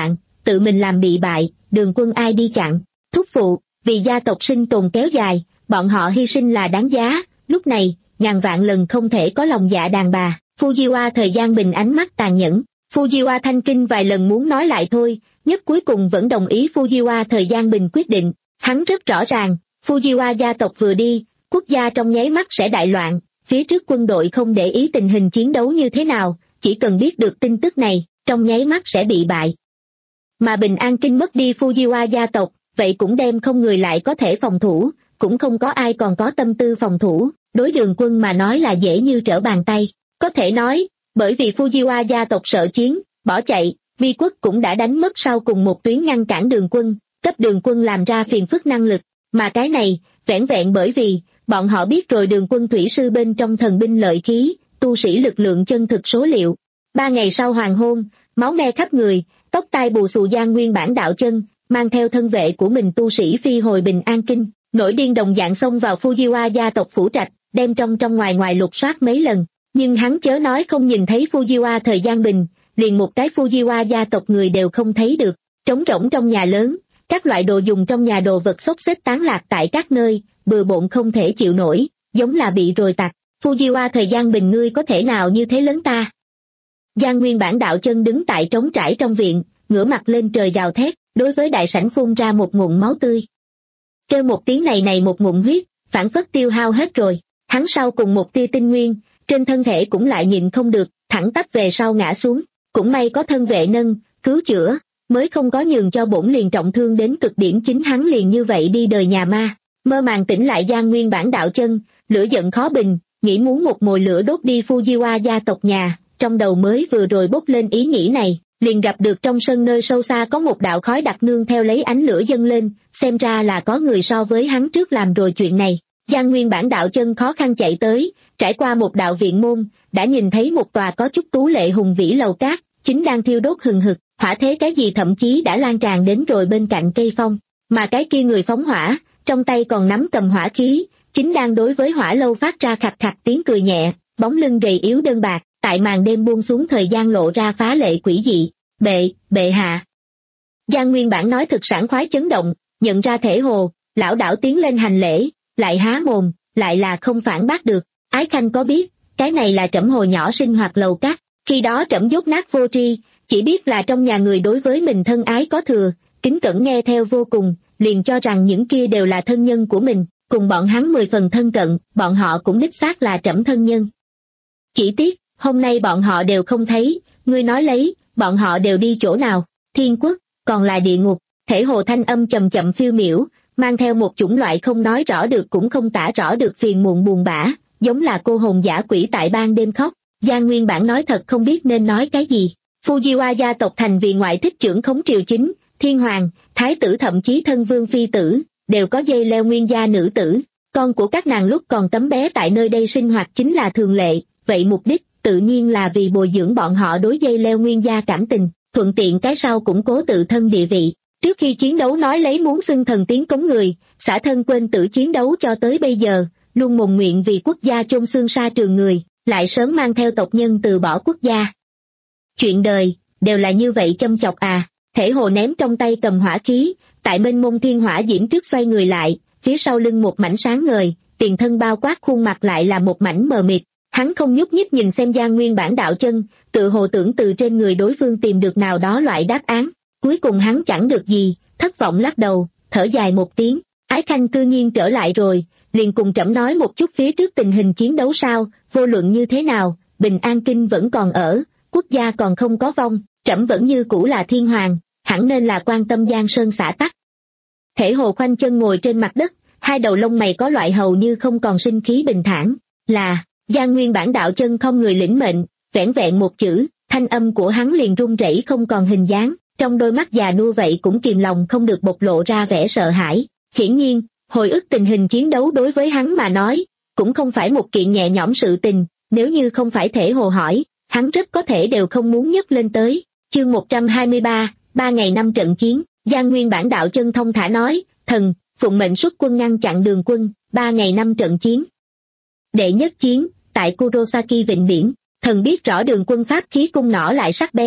tự mình làm bị bại, đường quân ai đi chặn. Thúc phụ, vì gia tộc sinh tồn kéo dài, bọn họ hy sinh là đáng giá, lúc này, ngàn vạn lần không thể có lòng dạ đàn bà. Fujiwara thời gian bình ánh mắt tàn nhẫn. Fujiwara thanh kinh vài lần muốn nói lại thôi, nhất cuối cùng vẫn đồng ý Fujiwara thời gian bình quyết định. Hắn rất rõ ràng, Fujiwara gia tộc vừa đi, quốc gia trong nháy mắt sẽ đại loạn, phía trước quân đội không để ý tình hình chiến đấu như thế nào, chỉ cần biết được tin tức này, trong nháy mắt sẽ bị bại. Mà Bình An Kinh mất đi Fujiwara gia tộc, vậy cũng đem không người lại có thể phòng thủ, cũng không có ai còn có tâm tư phòng thủ, đối Đường Quân mà nói là dễ như trở bàn tay. Có thể nói, bởi vì Fujiwara gia tộc sợ chiến, bỏ chạy, Vi quốc cũng đã đánh mất sau cùng một tuyến ngăn cản Đường Quân, cấp Đường Quân làm ra phiền phức năng lực, mà cái này, vẻn vẹn bởi vì, bọn họ biết rồi Đường Quân thủy sư bên trong thần binh lợi khí, tu sĩ lực lượng chân thực số liệu. Ba ngày sau hoàng hôn, máu me khắp người, tóc tai bù xù Giang Nguyên Bản đạo chân, mang theo thân vệ của mình tu sĩ phi hồi Bình An Kinh, nổi điên đồng dạng xông vào Fujiwara gia tộc phủ trạch, đem trong trong ngoài ngoài lục soát mấy lần, nhưng hắn chớ nói không nhìn thấy Fujiwara thời gian bình, liền một cái Fujiwara gia tộc người đều không thấy được, trống rỗng trong nhà lớn, các loại đồ dùng trong nhà đồ vật xốc xếp tán lạc tại các nơi, bừa bộn không thể chịu nổi, giống là bị rồi tặc. Fujiwara thời gian bình ngươi có thể nào như thế lớn ta? Giang Nguyên Bản đạo chân đứng tại trống trải trong viện, ngửa mặt lên trời gào thét, đối với đại sảnh phun ra một ngụm máu tươi. Kêu một tiếng này này một ngụm huyết, phản phất tiêu hao hết rồi, hắn sau cùng một tia tinh nguyên, trên thân thể cũng lại nhịn không được, thẳng tắp về sau ngã xuống, cũng may có thân vệ nâng, cứu chữa, mới không có nhường cho bổn liền trọng thương đến cực điểm chính hắn liền như vậy đi đời nhà ma. Mơ màng tỉnh lại Giang Nguyên Bản đạo chân, lửa giận khó bình, nghĩ muốn một mồi lửa đốt đi Fujiwara gia tộc nhà, trong đầu mới vừa rồi bốc lên ý nghĩ này, liền gặp được trong sân nơi sâu xa có một đạo khói đặc nương theo lấy ánh lửa dâng lên, xem ra là có người so với hắn trước làm rồi chuyện này. Giang Nguyên Bản đạo chân khó khăn chạy tới, trải qua một đạo viện môn, đã nhìn thấy một tòa có chút tú lệ hùng vĩ lầu cát, chính đang thiêu đốt hừng hực, hỏa thế cái gì thậm chí đã lan tràn đến rồi bên cạnh cây phong, mà cái kia người phóng hỏa, trong tay còn nắm cầm hỏa khí, chính đang đối với hỏa lâu phát ra khạch khạch tiếng cười nhẹ, bóng lưng gầy yếu đơn bạc, tại màn đêm buông xuống thời gian lộ ra phá lệ quỷ dị. Bệ, bệ hạ. Giang Nguyên Bản nói thực sảng khoái chấn động, nhận ra thể hồ, lão đảo tiến lên hành lễ, lại há mồm, lại là không phản bác được. Ái Khanh có biết, cái này là trẫm hồi nhỏ sinh hoạt lầu cát, khi đó trẫm dốt nát vô tri, chỉ biết là trong nhà người đối với mình thân ái có thừa, kính cẩn nghe theo vô cùng, liền cho rằng những kia đều là thân nhân của mình, cùng bọn hắn mười phần thân cận, bọn họ cũng đích xác là trẫm thân nhân. Chỉ tiếc, hôm nay bọn họ đều không thấy, ngươi nói lấy, bọn họ đều đi chỗ nào, thiên quốc, còn là địa ngục. Thể hồ thanh âm chậm chậm phiêu miểu, mang theo một chủng loại không nói rõ được cũng không tả rõ được phiền muộn buồn bã, giống là cô hồn dã quỷ tại ban đêm khóc. Giang Nguyên Bản nói thật không biết nên nói cái gì. Fujiwara gia tộc thành vì ngoại thích trưởng khống triều chính, thiên hoàng, thái tử thậm chí thân vương phi tử, đều có dây leo nguyên gia nữ tử. Con của các nàng lúc còn tấm bé tại nơi đây sinh hoạt chính là thường lệ, vậy mục đích tự nhiên là vì bồi dưỡng bọn họ đối dây leo nguyên gia cảm tình, thuận tiện cái sau củng cố tự thân địa vị. Trước khi chiến đấu nói lấy muốn xưng thần tiến cống người, xả thân quên tử chiến đấu cho tới bây giờ, luôn mộng nguyện vì quốc gia chôn xương sa trường người, lại sớm mang theo tộc nhân từ bỏ quốc gia. Chuyện đời, đều là như vậy châm chọc à. Thể hồ ném trong tay cầm hỏa khí, tại mênh mông thiên hỏa diễm trước xoay người lại, phía sau lưng một mảnh sáng ngời, tiền thân bao quát khuôn mặt lại là một mảnh mờ mịt. Hắn không nhúc nhích nhìn xem Giang Nguyên Bản đạo chân, tự hồ tưởng từ trên người đối phương tìm được nào đó loại đáp án. Cuối cùng hắn chẳng được gì, thất vọng lắc đầu, thở dài một tiếng. Ái Khanh cư nhiên trở lại rồi, liền cùng trẫm nói một chút phía trước tình hình chiến đấu sao, vô luận như thế nào, Bình An Kinh vẫn còn ở, quốc gia còn không có vong, trẫm vẫn như cũ là thiên hoàng, hẳn nên là quan tâm Giang Sơn xã tắc. Thể hồ khoanh chân ngồi trên mặt đất, hai đầu lông mày có loại hầu như không còn sinh khí bình thản, là, Giang Nguyên Bản đạo chân không người lĩnh mệnh, vẻn vẹn một chữ, thanh âm của hắn liền run rẩy không còn hình dáng, trong đôi mắt già nua vậy cũng kìm lòng không được bộc lộ ra vẻ sợ hãi. Hiển nhiên, hồi ức tình hình chiến đấu đối với hắn mà nói, cũng không phải một kiện nhẹ nhõm sự tình, nếu như không phải thể hồ hỏi, hắn rất có thể đều không muốn nhấc lên tới. Chương một trăm hai mươi ba, ba ngày năm trận chiến, Giang Nguyên Bản đạo chân thông thả nói, thần, phụng mệnh xuất quân ngăn chặn Đường Quân, ba ngày năm trận chiến. Đệ nhất chiến, tại Kurosaki vịnh biển, thần biết rõ Đường Quân pháp khí cung nỏ lại sắc bén,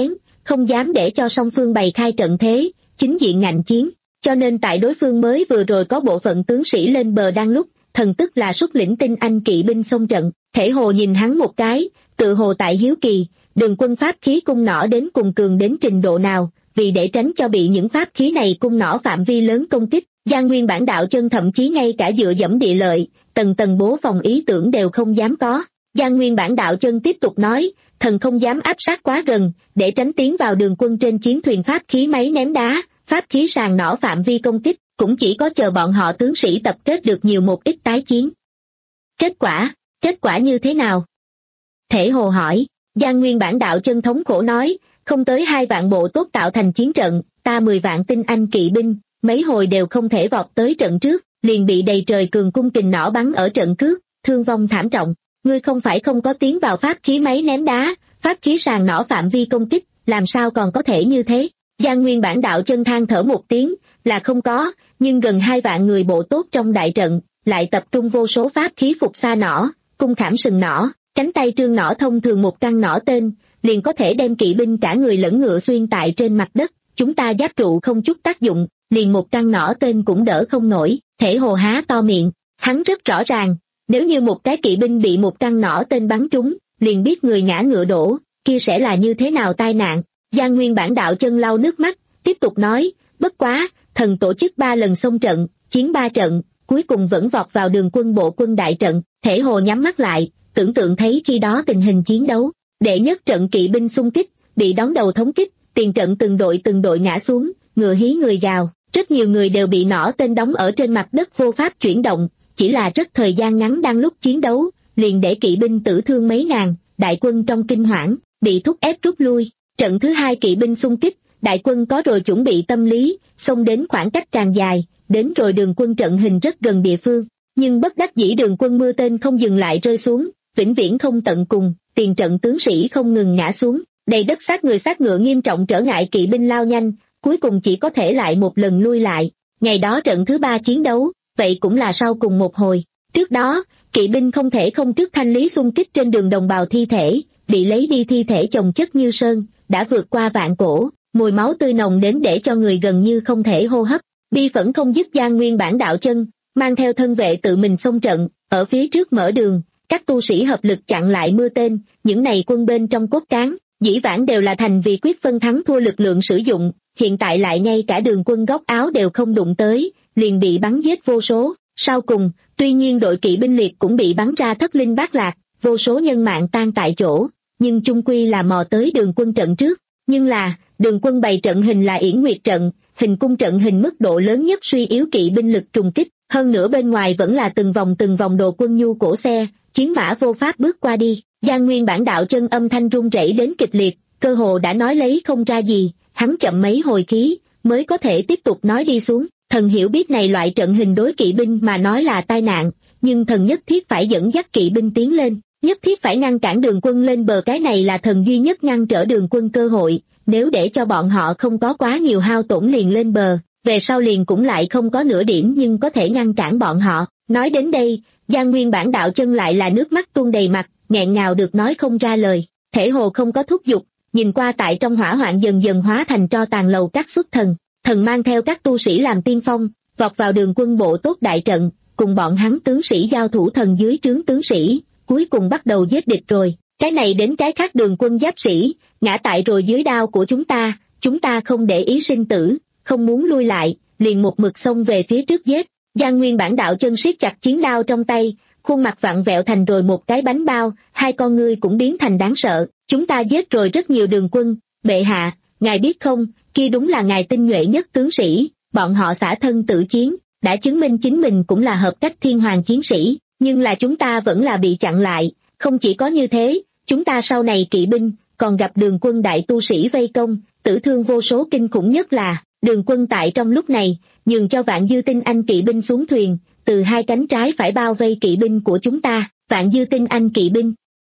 không dám để cho song phương bày khai trận thế, chính diện ngạnh chiến, cho nên tại đối phương mới vừa rồi có bộ phận tướng sĩ lên bờ đang lúc, thần tức là xuất lĩnh tinh anh kỵ binh xông trận. Thể Hồ nhìn hắn một cái, tự hồ tại hiếu kỳ, Đường quân pháp khí cung nỏ đến cùng cường đến trình độ nào, vì để tránh cho bị những pháp khí này cung nỏ phạm vi lớn công kích, Giang Nguyên Bản đạo chân thậm chí ngay cả dựa dẫm địa lợi, tầng tầng bố phòng ý tưởng đều không dám có. Giang Nguyên Bản đạo chân tiếp tục nói, thần không dám áp sát quá gần, để tránh tiến vào đường quân trên chiến thuyền pháp khí máy ném đá, pháp khí sàng nỏ phạm vi công kích, cũng chỉ có chờ bọn họ tướng sĩ tập kết được nhiều một ít tái chiến. Kết quả, kết quả như thế nào? Thể Hồ hỏi. Giang Nguyên Bản đạo chân thống khổ nói, không tới hai vạn bộ tốt tạo thành chiến trận, ta mười vạn tinh anh kỵ binh, mấy hồi đều không thể vọt tới trận trước, liền bị đầy trời cường cung kình nỏ bắn ở trận cước, thương vong thảm trọng. Ngươi không phải không có tiến vào pháp khí máy ném đá, pháp khí sàng nỏ phạm vi công kích, làm sao còn có thể như thế? Giang Nguyên Bản đạo chân than thở một tiếng, là không có, nhưng gần hai vạn người bộ tốt trong đại trận, lại tập trung vô số pháp khí phục xa nỏ, cung khảm sừng nỏ, cánh tay trương nỏ thông thường một căn nỏ tên, liền có thể đem kỵ binh cả người lẫn ngựa xuyên tại trên mặt đất, chúng ta giáp trụ không chút tác dụng, liền một căn nỏ tên cũng đỡ không nổi. Thể Hồ há to miệng, hắn rất rõ ràng, nếu như một cái kỵ binh bị một căn nỏ tên bắn trúng, liền biết người ngã ngựa đổ, kia sẽ là như thế nào tai nạn. Giang Nguyên Bản đạo chân lau nước mắt, tiếp tục nói, bất quá, thần tổ chức ba lần xông trận, chiến ba trận, cuối cùng vẫn vọt vào đường quân bộ quân đại trận. Thể Hồ nhắm mắt lại, tưởng tượng thấy khi đó tình hình chiến đấu, đệ nhất trận kỵ binh xung kích, bị đón đầu thống kích, tiền trận từng đội từng đội ngã xuống, ngựa hí người gào, rất nhiều người đều bị nỏ tên đóng ở trên mặt đất vô pháp chuyển động, chỉ là rất thời gian ngắn đang lúc chiến đấu, liền để kỵ binh tử thương mấy ngàn, đại quân trong kinh hoảng, bị thúc ép rút lui. Trận thứ hai kỵ binh xung kích, đại quân có rồi chuẩn bị tâm lý, xông đến khoảng cách càng dài, đến rồi đường quân trận hình rất gần địa phương, nhưng bất đắc dĩ đường quân mưa tên không dừng lại rơi xuống, vĩnh viễn không tận cùng, tiền trận tướng sĩ không ngừng ngã xuống, đầy đất xác người xác ngựa nghiêm trọng trở ngại kỵ binh lao nhanh, cuối cùng chỉ có thể lại một lần lui lại. Ngày đó trận thứ ba chiến đấu, vậy cũng là sau cùng một hồi. Trước đó, kỵ binh không thể không trước thanh lý xung kích trên đường đồng bào thi thể, bị lấy đi thi thể chồng chất như sơn, đã vượt qua vạn cổ, mùi máu tươi nồng đến để cho người gần như không thể hô hấp. Bi phẫn không dứt Giang Nguyên Bản đạo chân, mang theo thân vệ tự mình xông trận, ở phía trước mở đường, các tu sĩ hợp lực chặn lại mưa tên, những này quân bên trong cốt cán, dĩ vãng đều là thành vì quyết phân thắng thua lực lượng sử dụng, hiện tại lại ngay cả đường quân góc áo đều không đụng tới, liền bị bắn giết vô số. Sau cùng, tuy nhiên đội kỵ binh liệt cũng bị bắn ra thất linh bát lạc, vô số nhân mạng tan tại chỗ, nhưng chung quy là mò tới đường quân trận trước. Nhưng là, đường quân bày trận hình là yển nguyệt trận, hình cung trận hình mức độ lớn nhất suy yếu kỵ binh lực trùng kích, hơn nữa bên ngoài vẫn là từng vòng từng vòng đồ quân nhu cổ xe, chiến mã vô pháp bước qua đi. Giang Nguyên Bản đạo chân âm thanh run rẩy đến kịch liệt, cơ hồ đã nói lấy không ra gì, hắn chậm mấy hồi khí, mới có thể tiếp tục nói đi xuống. Thần hiểu biết này loại trận hình đối kỵ binh mà nói là tai nạn, nhưng thần nhất thiết phải dẫn dắt kỵ binh tiến lên, nhất thiết phải ngăn cản đường quân lên bờ, cái này là thần duy nhất ngăn trở đường quân cơ hội, nếu để cho bọn họ không có quá nhiều hao tổn liền lên bờ, về sau liền cũng lại không có nửa điểm nhưng có thể ngăn cản bọn họ. Nói đến đây, Giang Nguyên Bản đạo chân lại là nước mắt tuôn đầy mặt, nghẹn ngào được nói không ra lời. Thể Hồ không có thúc giục, nhìn qua tại trong hỏa hoạn dần dần hóa thành tro tàn lầu các xuất thần, thần mang theo các tu sĩ làm tiên phong, vọt vào đường quân bộ tốt đại trận, cùng bọn hắn tướng sĩ giao thủ thần dưới trướng tướng sĩ, cuối cùng bắt đầu giết địch rồi. Cái này đến cái khác đường quân giáp sĩ, ngã tại rồi dưới đao của chúng ta, chúng ta không để ý sinh tử, không muốn lui lại, liền một mực xông về phía trước giết. Giang Nguyên Bản đạo chân siết chặt chiến đao trong tay, khuôn mặt vặn vẹo thành rồi một cái bánh bao, hai con ngươi cũng biến thành đáng sợ. Chúng ta giết rồi rất nhiều đường quân, bệ hạ, ngài biết không, kia đúng là ngài tinh nhuệ nhất tướng sĩ, bọn họ xả thân tự chiến, đã chứng minh chính mình cũng là hợp cách thiên hoàng chiến sĩ, nhưng là chúng ta vẫn là bị chặn lại. Không chỉ có như thế, chúng ta sau này kỵ binh, còn gặp đường quân đại tu sĩ vây công, tử thương vô số. Kinh khủng nhất là, đường quân tại trong lúc này, nhường cho vạn dư tinh anh kỵ binh xuống thuyền, từ hai cánh trái phải bao vây kỵ binh của chúng ta, vạn dư tinh anh kỵ binh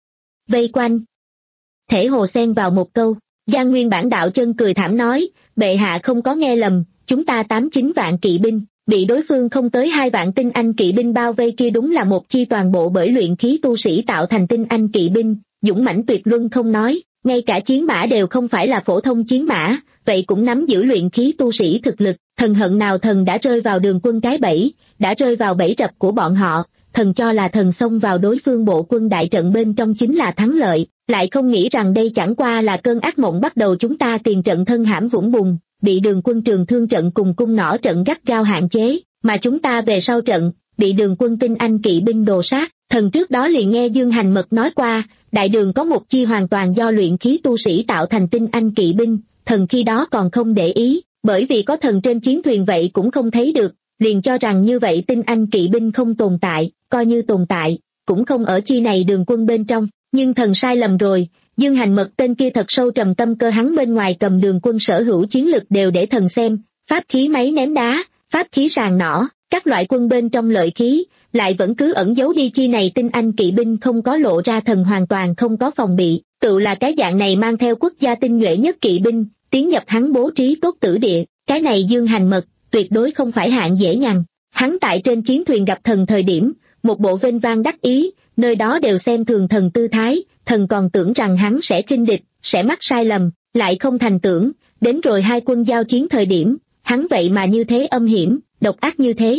vây quanh. Thể Hồ xen vào một câu, Giang Nguyên Bản đạo chân cười thảm nói, bệ hạ không có nghe lầm, chúng ta tám chín vạn kỵ binh, bị đối phương không tới hai vạn tinh anh kỵ binh bao vây, kia đúng là một chi toàn bộ bởi luyện khí tu sĩ tạo thành tinh anh kỵ binh, dũng mãnh tuyệt luân không nói, ngay cả chiến mã đều không phải là phổ thông chiến mã, vậy cũng nắm giữ luyện khí tu sĩ thực lực. Thần hận nào thần đã rơi vào đường quân cái bẫy, đã rơi vào bẫy rập của bọn họ, thần cho là thần xông vào đối phương bộ quân đại trận bên trong chính là thắng lợi, lại không nghĩ rằng đây chẳng qua là cơn ác mộng bắt đầu. Chúng ta tiền trận thân hãm vũng bùn, bị đường quân trường thương trận cùng cung nỏ trận gắt gao hạn chế, mà chúng ta về sau trận, bị đường quân tinh anh kỵ binh đồ sát. Thần trước đó liền nghe Dương Hành Mật nói qua, đại đường có một chi hoàn toàn do luyện khí tu sĩ tạo thành tinh anh kỵ binh, thần khi đó còn không để ý, bởi vì có thần trên chiến thuyền vậy cũng không thấy được, liền cho rằng như vậy tinh anh kỵ binh không tồn tại, coi như tồn tại, cũng không ở chi này đường quân bên trong, nhưng thần sai lầm rồi. Dương Hành Mật tên kia thật sâu trầm tâm cơ, hắn bên ngoài cầm đường quân sở hữu chiến lực đều để thần xem, pháp khí máy ném đá, pháp khí sàng nỏ, các loại quân bên trong lợi khí, lại vẫn cứ ẩn giấu đi chi này tinh anh kỵ binh không có lộ ra, thần hoàn toàn không có phòng bị, tự là cái dạng này mang theo quốc gia tinh nhuệ nhất kỵ binh, tiến nhập hắn bố trí tốt tử địa, cái này Dương Hành Mật, tuyệt đối không phải hạng dễ nhằn. Hắn tại trên chiến thuyền gặp thần thời điểm, một bộ vênh vang đắc ý, nơi đó đều xem thường thần tư thái, thần còn tưởng rằng hắn sẽ khinh địch, sẽ mắc sai lầm, lại không thành tưởng, đến rồi hai quân giao chiến thời điểm, hắn vậy mà như thế âm hiểm, độc ác như thế.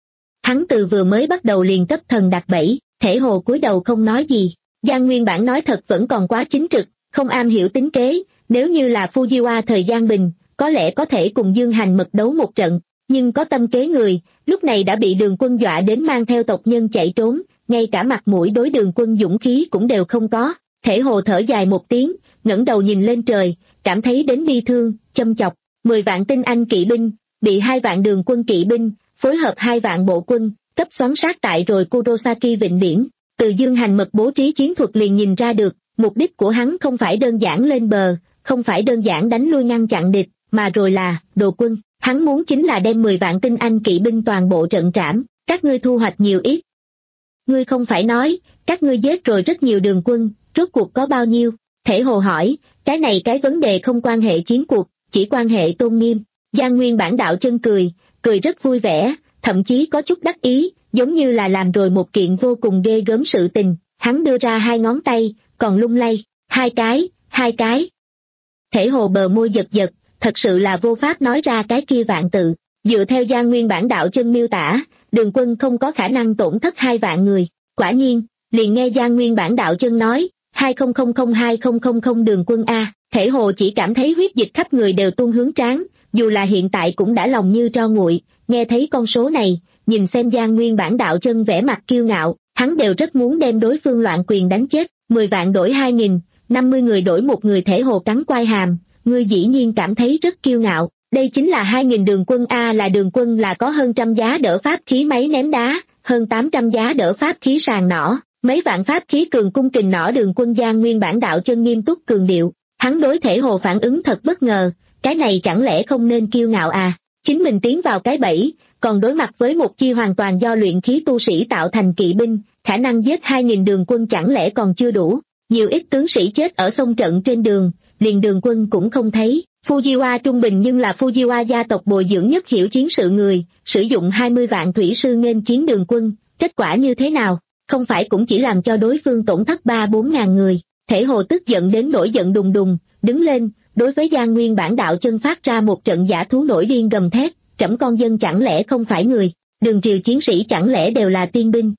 Hắn từ vừa mới bắt đầu liền cấp thần đặt bẫy, Thể Hồ cúi đầu không nói gì. Giang Nguyên bản nói thật vẫn còn quá chính trực, không am hiểu tính kế, nếu như là Fujiwa thời gian bình, có lẽ có thể cùng Dương Hành Mật đấu một trận, nhưng có tâm kế người, lúc này đã bị đường quân dọa đến mang theo tộc nhân chạy trốn, ngay cả mặt mũi đối đường quân dũng khí cũng đều không có. Thể Hồ thở dài một tiếng, ngẩng đầu nhìn lên trời, cảm thấy đến bi thương, châm chọc, mười vạn tinh anh kỵ binh, bị hai vạn đường quân kỵ binh, phối hợp hai vạn bộ quân, cấp xoắn sát tại rồi Kurosaki vịnh biển. Từ Dương Hành Mật bố trí chiến thuật liền nhìn ra được, mục đích của hắn không phải đơn giản lên bờ, không phải đơn giản đánh lui ngăn chặn địch, mà rồi là đồ quân. Hắn muốn chính là đem mười vạn tinh anh kỵ binh toàn bộ trận trảm, các ngươi thu hoạch nhiều ít. Ngươi không phải nói, các ngươi giết rồi rất nhiều đường quân, rốt cuộc có bao nhiêu? Thể Hồ hỏi, cái này cái vấn đề không quan hệ chiến cuộc, chỉ quan hệ tôn nghiêm. Giang Nguyên bản đạo chân cười, cười rất vui vẻ, thậm chí có chút đắc ý, giống như là làm rồi một kiện vô cùng ghê gớm sự tình. Hắn đưa ra hai ngón tay, còn lung lay, hai cái, hai cái. Thể Hồ bờ môi giật giật, thật sự là vô pháp nói ra cái kia vạn tự. Dựa theo Giang Nguyên bản đạo chân miêu tả, đường quân không có khả năng tổn thất hai vạn người. Quả nhiên, liền nghe Giang Nguyên bản đạo chân nói, hai không không không hai không không không đường quân A. Thể Hồ chỉ cảm thấy huyết dịch khắp người đều tuôn hướng trán, dù là hiện tại cũng đã lòng như tro nguội. Nghe thấy con số này, nhìn xem Giang Nguyên bản đạo chân vẻ mặt kiêu ngạo, hắn đều rất muốn đem đối phương loạn quyền đánh chết. Mười vạn đổi hai nghìn, năm mươi người đổi một người. Thể Hồ cắn quai hàm, ngươi dĩ nhiên cảm thấy rất kiêu ngạo, đây chính là hai nghìn đường quân A. Là đường quân là có hơn trăm giá đỡ pháp khí máy ném đá, hơn tám trăm giá đỡ pháp khí sàng nỏ, mấy vạn pháp khí cường cung kình nỏ. Đường quân Giang Nguyên bản đạo chân nghiêm túc cường điệu, hắn đối Thể Hồ phản ứng thật bất ngờ, cái này chẳng lẽ không nên kiêu ngạo à? Chính mình tiến vào cái bẫy, còn đối mặt với một chi hoàn toàn do luyện khí tu sĩ tạo thành kỵ binh, khả năng giết hai nghìn đường quân chẳng lẽ còn chưa đủ? Nhiều ít tướng sĩ chết ở sông trận trên đường, liền đường quân cũng không thấy. Fujiwa trung bình nhưng là Fujiwa gia tộc bồi dưỡng nhất hiểu chiến sự người, sử dụng hai mươi vạn thủy sư nghênh chiến đường quân, kết quả như thế nào? Không phải cũng chỉ làm cho đối phương tổn thất ba bốn ngàn người. Thể Hồ tức giận đến nổi giận đùng đùng, đứng lên, đối với Giang Nguyên bản đạo chân phát ra một trận giả thú nổi điên gầm thét, trẫm con dân chẳng lẽ không phải người, đường triều chiến sĩ chẳng lẽ đều là tiên binh?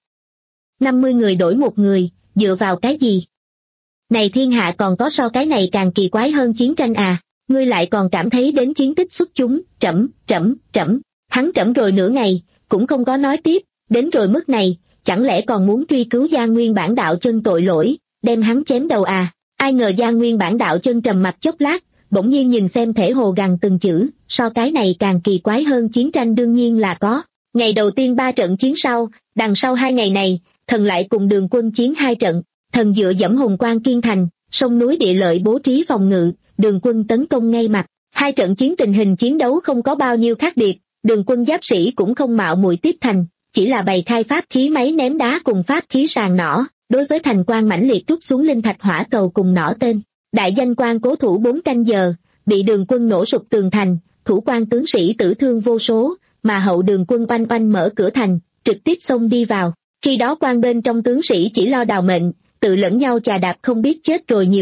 năm mươi người đổi một người, dựa vào cái gì? Này thiên hạ còn có so cái này càng kỳ quái hơn chiến tranh à? Ngươi lại còn cảm thấy đến chiến tích xuất chúng, trẫm, trẫm, trẫm. Hắn trẫm rồi nửa ngày, cũng không có nói tiếp, đến rồi mức này, chẳng lẽ còn muốn truy cứu Giang Nguyên bản đạo chân tội lỗi, đem hắn chém đầu à? Ai ngờ Giang Nguyên bản đạo chân trầm mặt chốc lát, bỗng nhiên nhìn xem Thể Hồ gằn từng chữ, so cái này càng kỳ quái hơn chiến tranh đương nhiên là có. Ngày đầu tiên ba trận chiến sau, đằng sau hai ngày này, thần lại cùng đường quân chiến hai trận, thần dựa dẫm Hùng Quan Kiên Thành, sông núi địa lợi bố trí phòng ngự, đường quân tấn công ngay mặt. Hai trận chiến tình hình chiến đấu không có bao nhiêu khác biệt, đường quân giáp sĩ cũng không mạo muội tiếp thành, chỉ là bày khai pháp khí máy ném đá cùng pháp khí sàng nỏ, đối với thành quan mãnh liệt trút xuống linh thạch hỏa cầu cùng nỏ tên. Đại danh quan cố thủ bốn canh giờ, bị đường quân nổ sụp tường thành, thủ quan tướng sĩ tử thương vô số, mà hậu đường quân oanh oanh mở cửa thành, trực tiếp xông đi vào. Khi đó quan bên trong tướng sĩ chỉ lo đào mệnh, tự lẫn nhau chà đạp không biết chết rồi nhiều ít,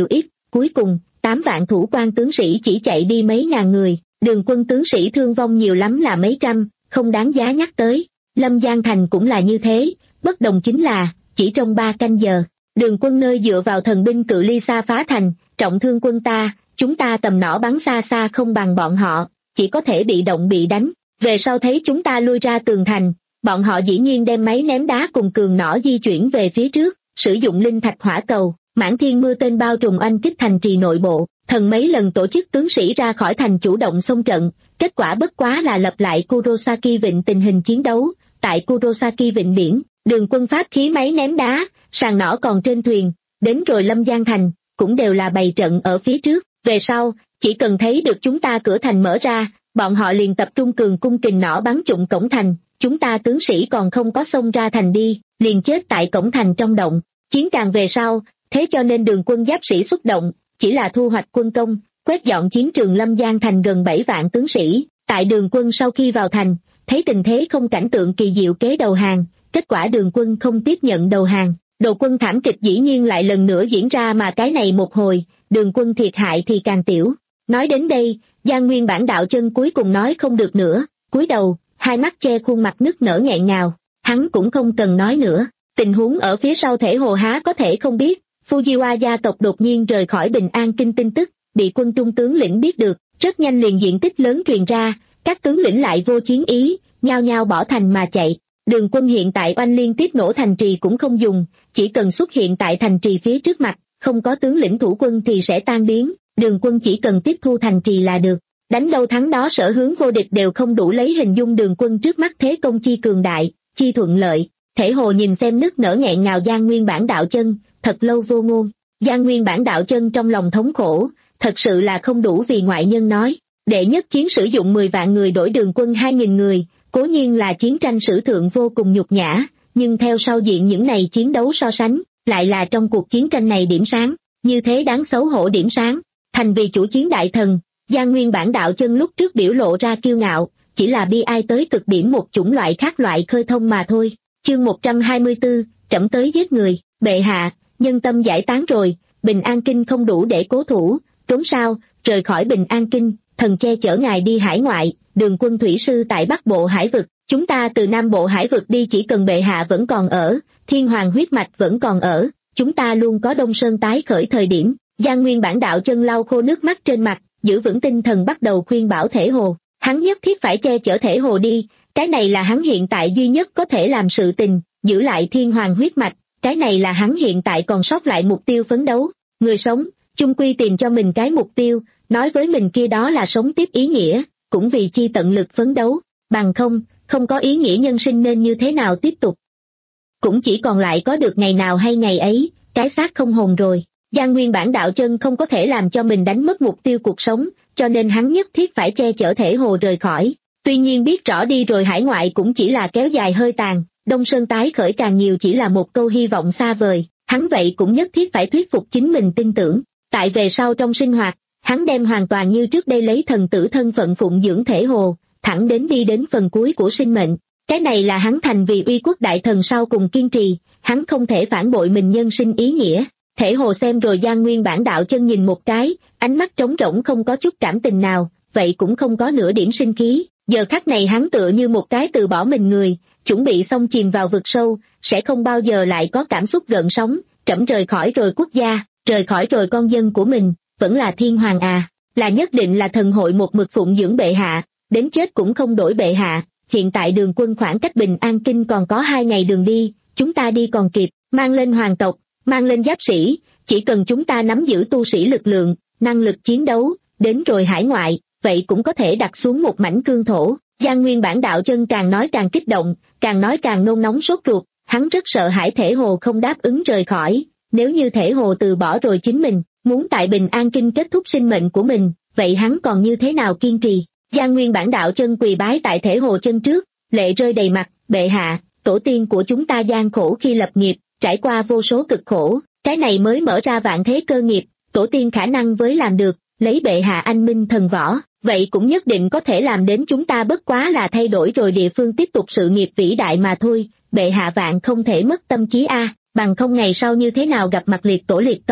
Cuối cùng, tám vạn thủ quan tướng sĩ chỉ chạy đi mấy ngàn người, Đường quân tướng sĩ thương vong nhiều lắm là mấy trăm, không đáng giá nhắc tới. Lâm Giang Thành cũng là như thế, bất đồng chính là, chỉ trong ba canh giờ, Đường quân nơi dựa vào thần binh cự ly xa phá thành, trọng thương quân ta, chúng ta tầm nỏ bắn xa xa không bằng bọn họ, chỉ có thể bị động bị đánh. Về sau thấy chúng ta lui ra tường thành, bọn họ dĩ nhiên đem máy ném đá cùng cường nỏ di chuyển về phía trước, sử dụng linh thạch hỏa cầu, mãn thiên mưa tên bao trùm oanh kích thành trì nội bộ. Thần mấy lần tổ chức tướng sĩ ra khỏi thành chủ động xông trận, kết quả bất quá là lập lại Kurosaki Vịnh tình hình chiến đấu. Tại Kurosaki Vịnh biển, Đường quân pháp khí máy ném đá, sàn nỏ còn trên thuyền, đến rồi Lâm Giang Thành, cũng đều là bày trận ở phía trước. Về sau, chỉ cần thấy được chúng ta cửa thành mở ra, bọn họ liền tập trung cường cung kình nỏ bắn trúng cổng thành, chúng ta tướng sĩ còn không có xông ra thành đi, liền chết tại cổng thành trong động. Chiến càng về sau, thế cho nên Đường quân giáp sĩ xuất động, chỉ là thu hoạch quân công, quét dọn chiến trường Lâm Giang Thành gần bảy vạn tướng sĩ. Tại Đường quân sau khi vào thành, thấy tình thế không cảnh tượng kỳ diệu kế đầu hàng, kết quả Đường quân không tiếp nhận đầu hàng. Đồ quân thảm kịch dĩ nhiên lại lần nữa diễn ra, mà cái này một hồi, Đường quân thiệt hại thì càng tiểu. Nói đến đây, Giang Nguyên Bản đạo chân cuối cùng nói không được nữa, cúi đầu, hai mắt che khuôn mặt nức nở nghẹn ngào. Hắn cũng không cần nói nữa, tình huống ở phía sau Thể Hồ há có thể không biết. Fujiwa gia tộc đột nhiên rời khỏi Bình An Kinh tin tức, bị quân trung tướng lĩnh biết được, rất nhanh liền diện tích lớn truyền ra, các tướng lĩnh lại vô chiến ý, nhao nhao bỏ thành mà chạy. Đường quân hiện tại oanh liên tiếp nổ thành trì cũng không dùng, chỉ cần xuất hiện tại thành trì phía trước mặt, không có tướng lĩnh thủ quân thì sẽ tan biến, Đường quân chỉ cần tiếp thu thành trì là được. Đánh đâu thắng đó, sở hướng vô địch đều không đủ lấy hình dung Đường quân trước mắt thế công chi cường đại, chi thuận lợi. Thể Hồ nhìn xem nức nở nghẹn ngào Giang Nguyên Bản đạo chân, thật lâu vô ngôn. Giang Nguyên Bản đạo chân trong lòng thống khổ, thật sự là không đủ vì ngoại nhân nói. Đệ nhất chiến sử dụng mười vạn người đổi Đường quân hai nghìn người, cố nhiên là chiến tranh sử thượng vô cùng nhục nhã, nhưng theo sau diện những này chiến đấu so sánh, lại là trong cuộc chiến tranh này điểm sáng, như thế đáng xấu hổ điểm sáng. Thành vì chủ chiến đại thần, Giang Nguyên Bản đạo chân lúc trước biểu lộ ra kiêu ngạo, chỉ là bi ai tới cực điểm một chủng loại khác loại khơi thông mà thôi. Chương một trăm hai mươi tư, trẫm tới giết người. Bệ hạ, nhân tâm giải tán rồi, Bình An Kinh không đủ để cố thủ, trốn sao, rời khỏi Bình An Kinh, thần che chở ngài đi hải ngoại. Đường quân thủy sư tại Bắc Bộ hải vực, chúng ta từ Nam Bộ hải vực đi, chỉ cần bệ hạ vẫn còn ở, thiên hoàng huyết mạch vẫn còn ở, chúng ta luôn có Đông Sơn tái khởi thời điểm. Giang Nguyên Bản đạo chân lau khô nước mắt trên mặt, giữ vững tinh thần bắt đầu khuyên bảo Thể Hồ, hắn nhất thiết phải che chở Thể Hồ đi, cái này là hắn hiện tại duy nhất có thể làm sự tình, giữ lại thiên hoàng huyết mạch, cái này là hắn hiện tại còn sót lại mục tiêu phấn đấu. Người sống, chung quy tìm cho mình cái mục tiêu, nói với mình kia đó là sống tiếp ý nghĩa, cũng vì chi tận lực phấn đấu, bằng không, không có ý nghĩa nhân sinh nên như thế nào tiếp tục. Cũng chỉ còn lại có được ngày nào hay ngày ấy, cái xác không hồn rồi. Giang Nguyên Bản đạo chân không có thể làm cho mình đánh mất mục tiêu cuộc sống, cho nên hắn nhất thiết phải che chở Thể Hồ rời khỏi. Tuy nhiên biết rõ đi rồi hải ngoại cũng chỉ là kéo dài hơi tàn, Đông Sơn tái khởi càng nhiều chỉ là một câu hy vọng xa vời, hắn vậy cũng nhất thiết phải thuyết phục chính mình tin tưởng. Tại về sau trong sinh hoạt, hắn đem hoàn toàn như trước đây lấy thần tử thân phận phụng dưỡng Thể Hồ, thẳng đến đi đến phần cuối của sinh mệnh. Cái này là hắn thành vì uy quốc đại thần sau cùng kiên trì, hắn không thể phản bội mình nhân sinh ý nghĩa. Thể Hồ xem rồi Giang Nguyên Bản đạo chân nhìn một cái, ánh mắt trống rỗng không có chút cảm tình nào, vậy cũng không có nửa điểm sinh khí. Giờ khắc này hắn tựa như một cái từ bỏ mình người, chuẩn bị xong chìm vào vực sâu, sẽ không bao giờ lại có cảm xúc gợn sóng. Trẫm rời khỏi rồi quốc gia, rời khỏi rồi con dân của mình, vẫn là thiên hoàng à, là nhất định là thần hội một mực phụng dưỡng bệ hạ, đến chết cũng không đổi bệ hạ. Hiện tại Đường quân khoảng cách Bình An Kinh còn có hai ngày đường đi, chúng ta đi còn kịp, mang lên hoàng tộc, mang lên giáp sĩ, chỉ cần chúng ta nắm giữ tu sĩ lực lượng, năng lực chiến đấu, đến rồi hải ngoại, vậy cũng có thể đặt xuống một mảnh cương thổ. Giang Nguyên Bản đạo chân càng nói càng kích động, càng nói càng nôn nóng sốt ruột, hắn rất sợ hãi Thể Hồ không đáp ứng rời khỏi, nếu như Thể Hồ từ bỏ rồi chính mình, muốn tại Bình An Kinh kết thúc sinh mệnh của mình, vậy hắn còn như thế nào kiên trì. Giang Nguyên Bản đạo chân quỳ bái tại Thể Hồ chân trước, lệ rơi đầy mặt, bệ hạ, tổ tiên của chúng ta gian khổ khi lập nghiệp, trải qua vô số cực khổ, cái này mới mở ra vạn thế cơ nghiệp, tổ tiên khả năng với làm được, lấy bệ hạ anh minh thần võ, vậy cũng nhất định có thể làm đến, chúng ta bất quá là thay đổi rồi địa phương tiếp tục sự nghiệp vĩ đại mà thôi, bệ hạ vạn không thể mất tâm trí a, bằng không ngày sau như thế nào gặp mặt liệt tổ liệt tông.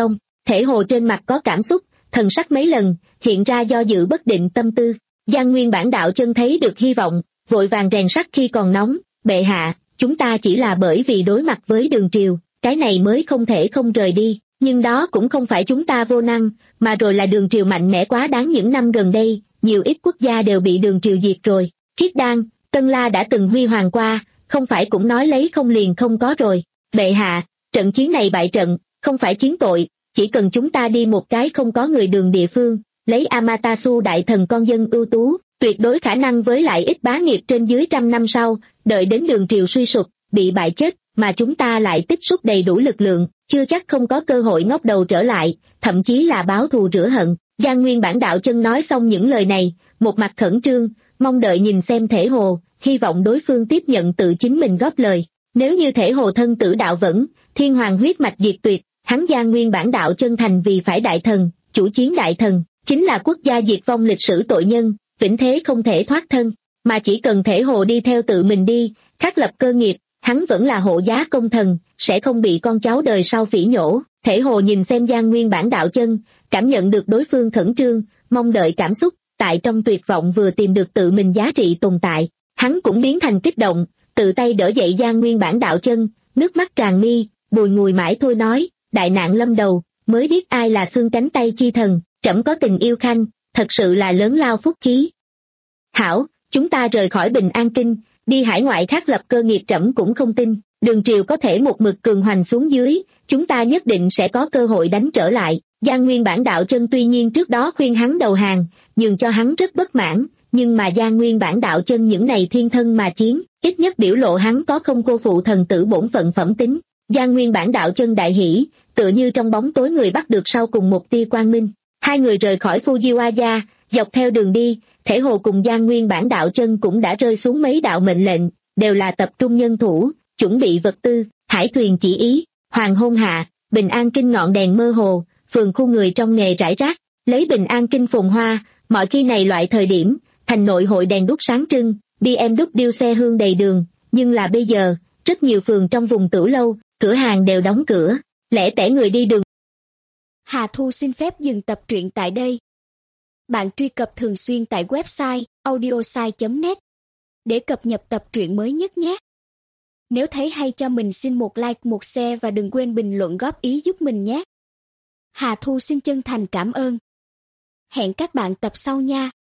Thể Hồ trên mặt có cảm xúc, thần sắc mấy lần, hiện ra do dự bất định tâm tư. Giang Nguyên Bản đạo chân thấy được hy vọng, vội vàng rèn sắt khi còn nóng, bệ hạ, chúng ta chỉ là bởi vì đối mặt với Đường Triều, cái này mới không thể không rời đi, nhưng đó cũng không phải chúng ta vô năng, mà rồi là Đường Triều mạnh mẽ quá đáng. Những năm gần đây, nhiều ít quốc gia đều bị Đường Triều diệt rồi, Khiết Đan, Tân La đã từng huy hoàng qua, không phải cũng nói lấy không liền không có rồi. Bệ hạ, trận chiến này bại trận, không phải chiến tội, chỉ cần chúng ta đi một cái không có người Đường địa phương, lấy Amaterasu đại thần con dân ưu tú, tuyệt đối khả năng với lại ít bá nghiệp trên dưới trăm năm sau, đợi đến Đường Triều suy sụp, bị bại chết, mà chúng ta lại tích xúc đầy đủ lực lượng, chưa chắc không có cơ hội ngóc đầu trở lại, thậm chí là báo thù rửa hận. Giang Nguyên Bản đạo chân nói xong những lời này, một mặt khẩn trương, mong đợi nhìn xem Thể Hồ, hy vọng đối phương tiếp nhận tự chính mình góp lời. Nếu như Thể Hồ thân tử đạo vẫn, thiên hoàng huyết mạch diệt tuyệt, hắn Giang Nguyên Bản đạo chân thành vì phải đại thần, chủ chiến đại thần, chính là quốc gia diệt vong lịch sử tội nhân, vĩnh thế không thể thoát thân, mà chỉ cần Thể Hồ đi theo tự mình đi, khắc lập cơ nghiệp, hắn vẫn là hộ giá công thần, sẽ không bị con cháu đời sau phỉ nhổ. Thể Hồ nhìn xem Giang Nguyên Bản đạo chân, cảm nhận được đối phương khẩn trương, mong đợi cảm xúc, tại trong tuyệt vọng vừa tìm được tự mình giá trị tồn tại, hắn cũng biến thành kích động, tự tay đỡ dậy Giang Nguyên Bản đạo chân, nước mắt tràn mi, bùi ngùi mãi thôi nói, đại nạn lâm đầu, mới biết ai là xương cánh tay chi thần, trẫm có tình yêu khanh, thật sự là lớn lao phúc khí. Hảo, chúng ta rời khỏi Bình An Kinh, đi hải ngoại khắc lập cơ nghiệp, trẫm cũng không tin, Đường Triều có thể một mực cường hoành xuống dưới, chúng ta nhất định sẽ có cơ hội đánh trở lại. Giang Nguyên Bản đạo chân tuy nhiên trước đó khuyên hắn đầu hàng, nhường cho hắn rất bất mãn, nhưng mà Giang Nguyên Bản đạo chân những này thiên thân mà chiến, ít nhất biểu lộ hắn có không cô phụ thần tử bổn phận phẩm tính. Giang Nguyên Bản đạo chân đại hỉ, tựa như trong bóng tối người bắt được sau cùng một tia quang minh. Hai người rời khỏi Fujiwara, dọc theo đường đi, Thể Hồ cùng Giang Nguyên Bản đạo chân cũng đã rơi xuống mấy đạo mệnh lệnh, đều là tập trung nhân thủ, chuẩn bị vật tư, hải thuyền chỉ ý, hoàng hôn hạ, Bình An Kinh ngọn đèn mơ hồ, phường khu người trong nghề rải rác, lấy Bình An Kinh phồn hoa, mọi khi này loại thời điểm, thành nội hội đèn đuốc sáng trưng, bê em vê xe hương đầy đường, nhưng là bây giờ, rất nhiều phường trong vùng Tử Lâu, cửa hàng đều đóng cửa, lẻ tẻ người đi đường. Hà Thu xin phép dừng tập truyện tại đây. Bạn truy cập thường xuyên tại website audiosai chấm net để cập nhật tập truyện mới nhất nhé. Nếu thấy hay cho mình xin một like, một share và đừng quên bình luận góp ý giúp mình nhé. Hà Thu xin chân thành cảm ơn. Hẹn các bạn tập sau nha.